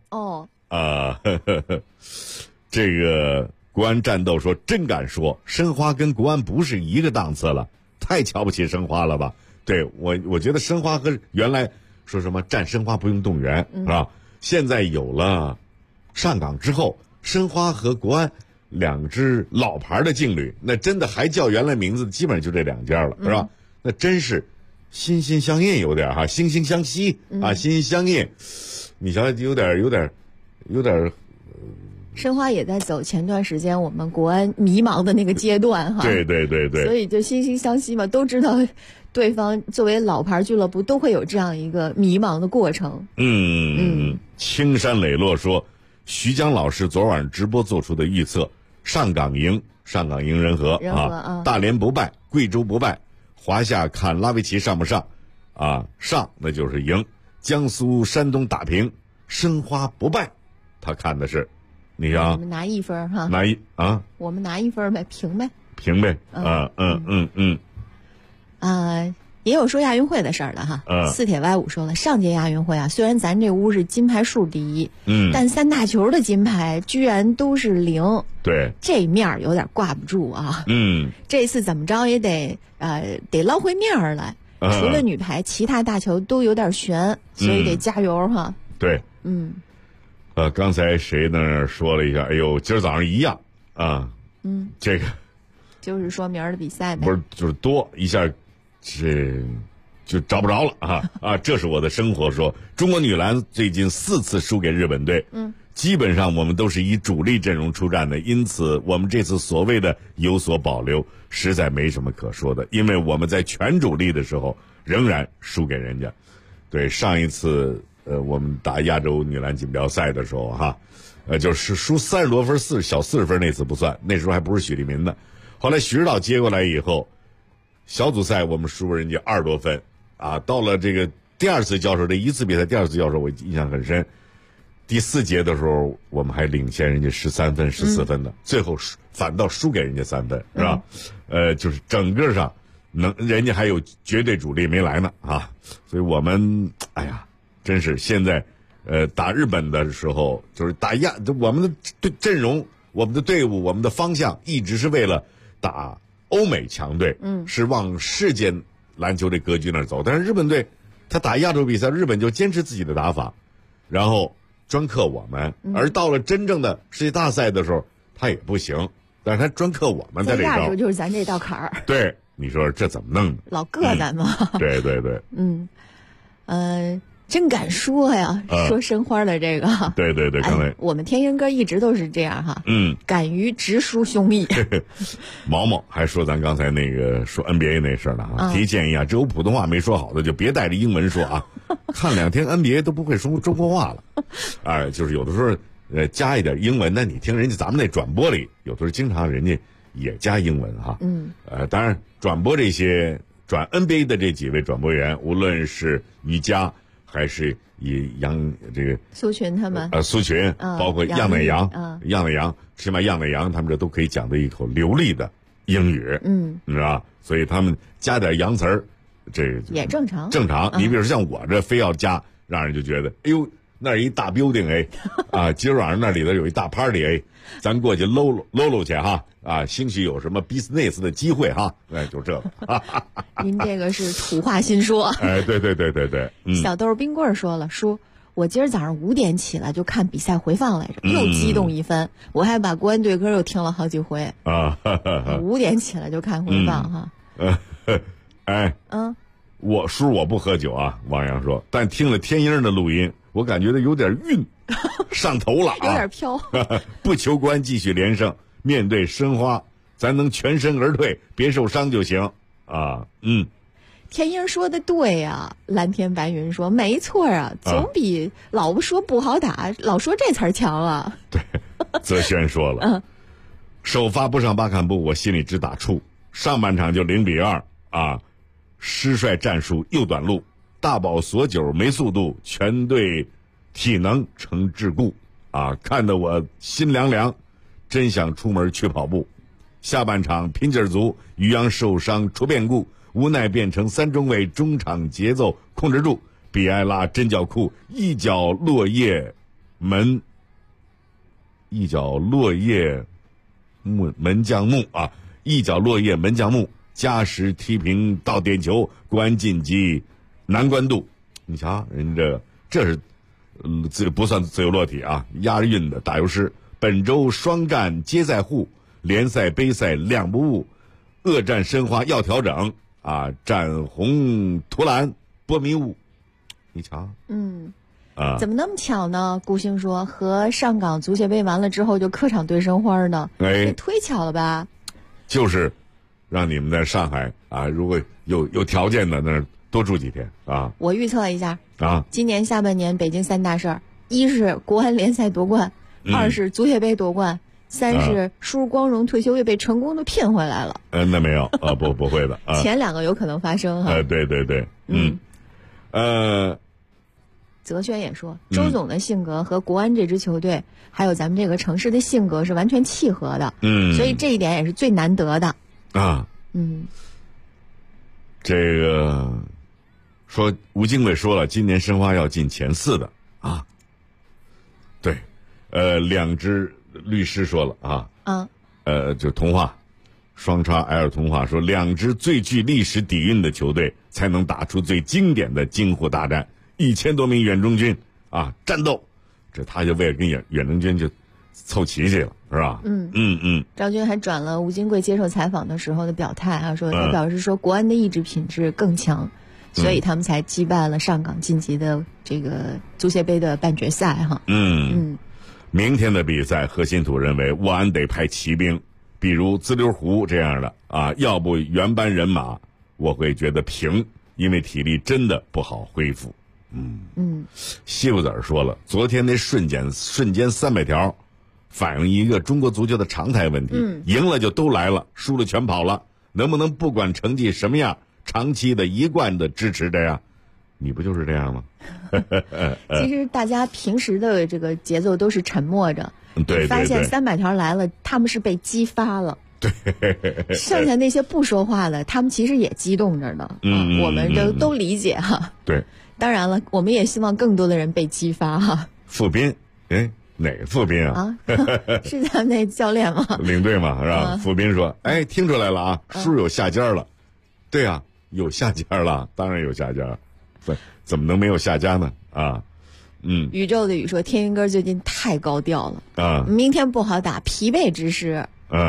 这个国安战斗说真敢说，申花跟国安不是一个档次了，太瞧不起申花了吧？对，我觉得申花和原来说什么战申花不用动员是吧？现在有了上港之后，申花和国安两支老牌的劲旅，那真的还叫原来名字，基本上就这两家了，是吧？那真是心心相印，有点哈，惺惺相惜啊，心心相印。你瞧，有点。 申花也在走前段时间我们国安迷茫的那个阶段哈。 对， 所以就惺惺相惜嘛，都知道对方作为老牌俱乐部都会有这样一个迷茫的过程。 青山磊落说，徐江老师昨晚直播做出的预测，上港赢人和啊，大连不败，贵州不败，华夏看拉维奇上不上啊？上那就是赢，江苏山东打平，申花不败，他看的是。你啊， 我们拿1分哈， 我们拿1分呗，平呗，也有说亚运会的事儿的哈。四铁 Y5说了，上届亚运会啊，虽然咱这屋是金牌数第一，但3大球的金牌居然都是0， 对， 这面儿有点挂不住啊。这次怎么着也得捞回面儿来。除了女排，其他大球都有点悬，所以得加油哈。 对，刚才谁呢说了一下，哎呦，今儿早上一样啊，这个就是说明儿的比赛呗， 不是就是多一下，这就找不着了啊！这是我的生活。说中国女篮最近4次输给日本队，基本上我们都是以主力阵容出战的，因此我们这次所谓的有所保留，实在没什么可说的，因为我们在全主力的时候仍然输给人家。对，上一次。我们打亚洲女篮锦标赛的时候哈，就是输30多分小40分那次不算，那时候还不是许利民呢。后来许指导接过来以后，小组赛我们输人家20多分啊，到了这个第2次交手，这一次比赛第2次交手我印象很深。第4节的时候我们还领先人家13分14分的，最后反倒输给人家3分，是吧？就是整个上人家还有绝对主力没来呢啊，所以我们哎呀。真是现在，打日本的时候，就是我们的阵容、我们的队伍、我们的方向，一直是为了打欧美强队，是往世界篮球的格局那儿走。但是日本队，他打亚洲比赛，日本就坚持自己的打法，然后专克我们。而到了真正的世界大赛的时候，他也不行，但是他专克我们在这招。 亚洲就是咱这道坎儿。 对，你说这怎么弄的？ 老硌咱嘛。 对。 真敢说呀！说申花的这个， 对，刚才我们天鹰哥一直都是这样哈，敢于直抒胸臆。 毛毛还说咱刚才那个说 NBA 那事儿呢啊，提建议啊，只有普通话没说好的就别带着英文说啊，看2天 NBA 都不会说中国话了，就是有的时候加一点英文，那你听人家咱们那转播里，有的时候经常人家也加英文哈，当然转播这些转 NBA 的这几位转播员，无论是瑜伽。还是以这个苏群他们苏群，包括样乃阳，起码样乃阳他们这都可以讲的一口流利的英语，你知道吧？所以他们加点洋词儿，这也正常。 你比如说像我这非要加，让人就觉得哎呦那儿一大 building 今儿晚上那里头有一大 party 咱过去搂去哈兴许有什么 business 的机会哈，就这个。 您这个是土话新说。 对。 小豆冰棍说了，说我今儿早上5点起来就看比赛回放来着，又激动一番，我还把国安队歌又听了好几回5点起来就看回放哈。 我不喝酒啊，王阳说，但听了天鹰的录音，我感觉到有点晕，上头了有点飘。 不求国安继续连胜，面对申花，咱能全身而退，别受伤就行啊。 天鹰说的对呀，蓝天白云说没错啊，总比老说不好打，老说这词儿强啊。 对，泽轩说了，首发不上巴坎布，我心里直打怵。上半场就0-2啊，失帅战术又短路，大宝锁9没速度，全队体能成桎梏啊，看得我心凉凉，真想出门去跑步。下半场拼劲足，于洋受伤出变故，无奈变成3中卫，中场节奏控制住， 比埃拉真教库一脚落叶门将木啊，一脚落叶门将木，加时踢平到点球，国安晋级难关渡。你瞧，人这是这不算自由落体啊，押韵的打油诗。本周双战皆在沪，联赛杯赛两不误，恶战申花要调整啊，战红图兰波迷雾。你瞧， 怎么那么巧呢？顾星说和上港足协杯完了之后就客场对申花呢，这忒巧了吧？ 就是让你们在上海啊，如果有条件的那儿多住几天啊。 我预测一下啊， 今年下半年北京3大事儿：一是国安联赛夺冠，二是足协杯夺冠，三是输入光荣退休又被成功的骗回来了。 那没有啊，不会的啊。 前2个有可能发生哈。 对， 泽轩也说，周总的性格和国安这支球队，还有咱们这个城市的性格是完全契合的。所以这一点也是最难得的啊。这个说吴经纬说了，今年申花要进前4的啊。对，2支律师说了啊。就童话，双叉 L 童话说，2支最具历史底蕴的球队才能打出最经典的京沪大战，1000多名远征军啊战斗，这他就为了跟远征军就凑齐去了，是吧？ 赵军还转了吴金贵接受采访的时候的表态啊，说他表示说国安的意志品质更强，所以他们才击败了上港晋级的这个足协杯的半决赛哈。 明天的比赛，何新土认为沃安得派骑兵，比如自流湖这样的啊，要不原班人马，我会觉得平，因为体力真的不好恢复。西瓜子儿说了，昨天那瞬间300条，反映一个中国足球的常态问题，赢了就都来了，输了全跑了，能不能不管成绩什么样，长期的一贯的支持这样？你不就是这样吗？ 其实大家平时的这个节奏都是沉默着， 对， 发现300条来了，他们是被激发了。 对， 剩下那些不说话的，他们其实也激动着呢。我们都理解哈。 对， 当然了，我们也希望更多的人被激发哈。 傅斌，哪个傅斌啊？ 是咱那教练吗？ 领队嘛，是吧？傅斌说：“听出来了啊，叔有下家了。”对啊，有下家了，当然有下家。怎么能没有下家呢？啊， 宇宙的雨说，天云哥最近太高调了啊，明天不好打，疲惫之师。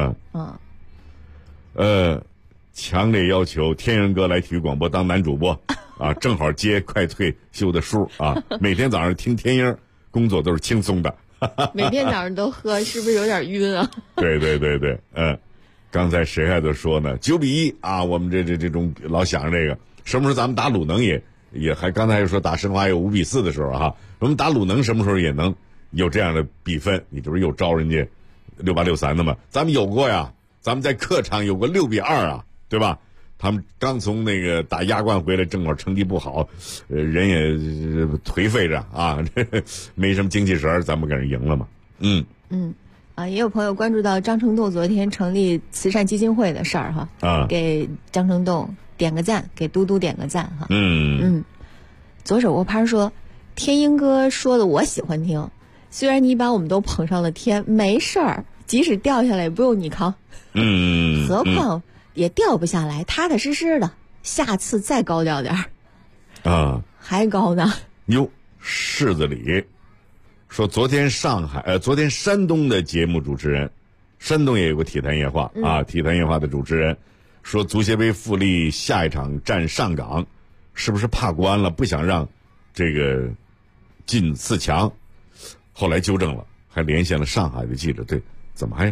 强烈要求天云哥来体育广播当男主播啊，正好接快退休的叔啊，每天早上听天音，工作都是轻松的。 每天早上都喝，是不是有点晕啊？ 对，刚才谁还在说呢？9-1啊，我们这种老想着这个，什么时候咱们打鲁能也还刚才又说打申花有5-4的时候哈，我们打鲁能什么时候也能有这样的比分？你这不是又招人家68、63的吗？咱们有过呀，咱们在客场有过6-2啊，对吧？他们刚从那个打亚冠回来，正好成绩不好，人也颓废着啊，没什么精气神，咱们给人赢了嘛。 也有朋友关注到张成栋昨天成立慈善基金会的事儿哈，给张成栋点个赞，给嘟嘟点个赞哈。左手握拍说，天鹰哥说的我喜欢听，虽然你把我们都捧上了天，没事儿，即使掉下来也不用你扛。何况也掉不下来，踏踏实实的，下次再高调点儿。还高呢。 哟，柿子里说，昨天山东的节目主持人，山东也有个体坛夜话啊，体坛夜话的主持人说，足协杯富力下一场战上港，是不是怕国安了，不想让这个进4强？后来纠正了，还连线了上海的记者，对，怎么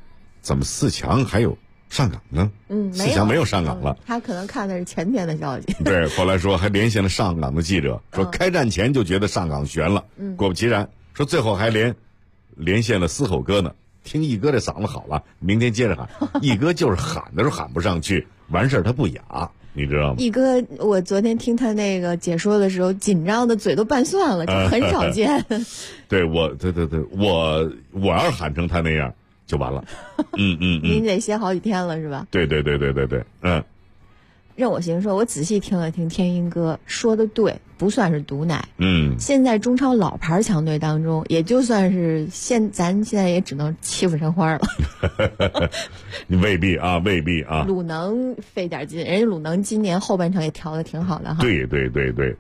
4强还有上港呢？4强没有上港了。 他可能看的是前天的消息。 对，后来说还连线了上港的记者，说开战前就觉得上港悬了，果不其然，说最后还连线了嘶吼哥呢。听一哥这嗓子好了，明天接着喊。一哥就是喊的时候喊不上去，完事儿他不哑，你知道吗？ 一哥，我昨天听他那个解说的时候，紧张的嘴都拌蒜了，这很少见。 对，我要是喊成他那样就完了。 您得歇好几天了是吧？ 对。 任我行说，我仔细听了听天鹰哥说的对，不算是毒奶。现在中超老牌强队当中，也就算是咱现在也只能欺负申花了。 你未必啊，未必啊。 鲁能费点劲，人家鲁能今年后半程也调得挺好的哈。 对对对对，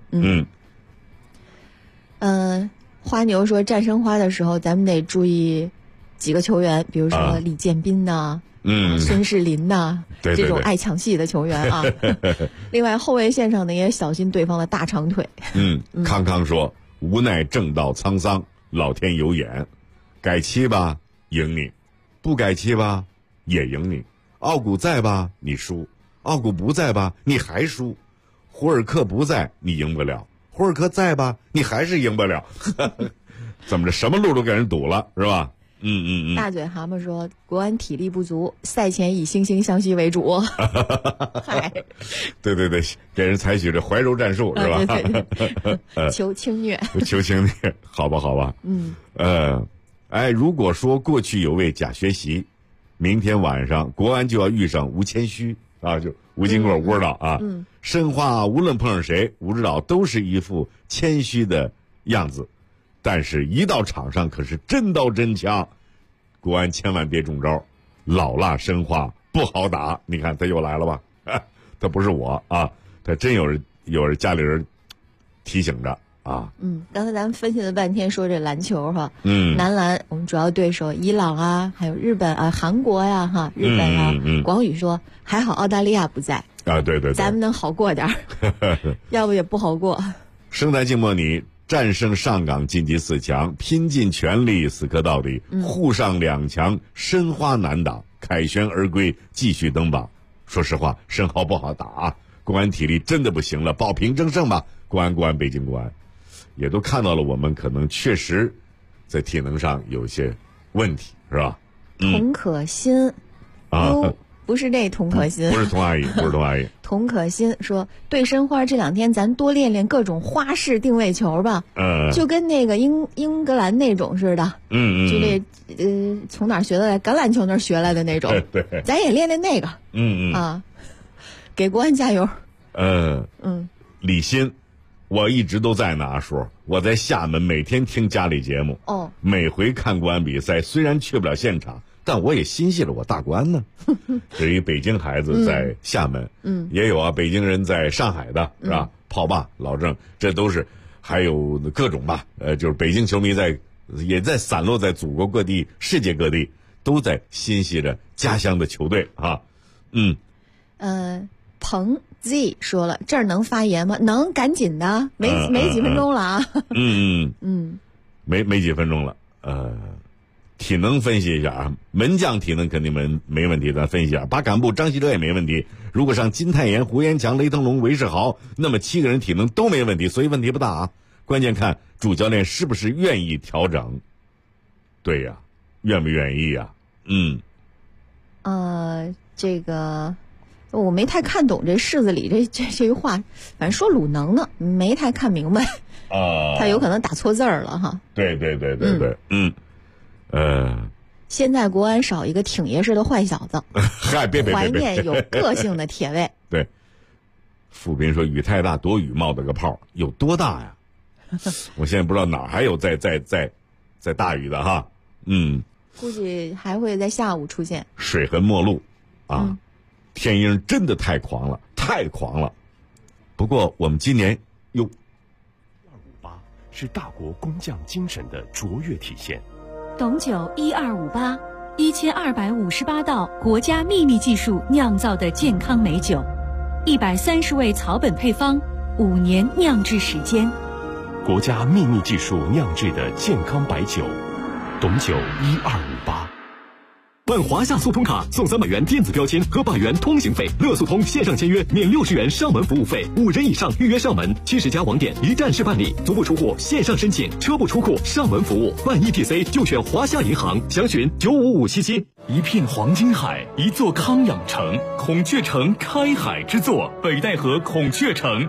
花牛说战申花的时候，咱们得注意几个球员，比如说李建斌呐。孙世林呐，这种爱抢戏的球员啊。另外后卫线上呢，也小心对方的大长腿。 康康说，无奈正道沧桑，老天有眼，改期吧赢你，不改期吧也赢你。奥古在吧你输，奥古不在吧你还输，胡尔克不在你赢不了，胡尔克在吧你还是赢不了。怎么着，什么路都给人堵了是吧？ 大嘴蛤蟆说，国安体力不足，赛前以惺惺相惜为主。嗨， 对对对，给人采取这怀柔战术是吧？ 对求轻虐， 求轻虐，好吧好吧。如果说过去有位假学习，明天晚上国安就要遇上吴谦虚啊，就吴金贵吴指导啊。申花无论碰上谁，吴指导都是一副谦虚的样子。但是一到场上可是真刀真枪，国安千万别中招，老辣申花不好打。你看他又来了吧？他不是我啊，他真有人家里人提醒着啊。 刚才咱们分析了半天，说这篮球哈，男篮我们主要对手伊朗啊，还有日本啊、韩国呀哈，日本啊。广宇说还好澳大利亚不在啊，对对， 咱们能好过点要不也不好过。 生在静默你。战胜上港晋级4强，拼尽全力死磕到底，沪上2强，申花难挡，凯旋而归，继续登榜。说实话，申花不好打啊，国安体力真的不行了，保平争胜吧，国安北京国安，也都看到了我们可能确实在体能上有些问题，是吧？ 童可欣不是这童可欣， 不是童阿姨，不是童阿姨。 童可欣说，对申花这2天咱多练练各种花式定位球吧，就跟那个英格兰那种似的，就这从哪儿学的来？橄榄球那儿学来的那种， 对， 咱也练练那个，给国安加油。 李欣，我一直都在呢，阿叔，我在厦门每天听家里节目，每回看国安比赛，虽然去不了现场。但我也心系了我大国安呢。这是一北京孩子在厦门，也有啊，北京人在上海的是吧？炮霸老郑，这都是，还有各种吧，就是北京球迷也在散落在祖国各地、世界各地，都在心系着家乡的球队啊。 彭 Z 说了，这儿能发言吗？能，赶紧的，没几分钟了啊。 没几分钟了，体能分析一下啊，门将体能肯定没问题，咱分析一下。巴坎布、张稀哲也没问题。如果上金泰妍、胡延强、雷腾龙、韦世豪，那么7个人体能都没问题，所以问题不大啊。关键看主教练是不是愿意调整。对呀，愿不愿意呀？ 这个我没太看懂这式子里这句话，反正说鲁能呢，没太看明白。他有可能打错字儿了哈。 对， 现在国安少一个挺爷式的坏小子， 嗨，别， 怀念有个性的铁卫。 对，富斌说雨太大，躲雨冒的个泡，有多大呀？我现在不知道哪儿还有在大雨的哈。 估计还会在下午出现。 水痕陌路啊，天鹰真的太狂了，太狂了。不过我们今年 258是大国工匠精神的卓越体现。 董酒1258，1258道国家秘密技术酿造的健康美酒，130味草本配方，5年酿制时间， 国家秘密技术酿制的健康白酒，董酒1258。 办华夏速通卡送300元电子标签和100元通行费，乐速通线上签约免60元上门服务费，5人以上预约上门，70家网点一站式办理，足不出户线上申请，车不出库上门服务，办 ETC 就选华夏银行，详询95577。 一片黄金海，一座康养城，孔雀城开海之作，北戴河孔雀城。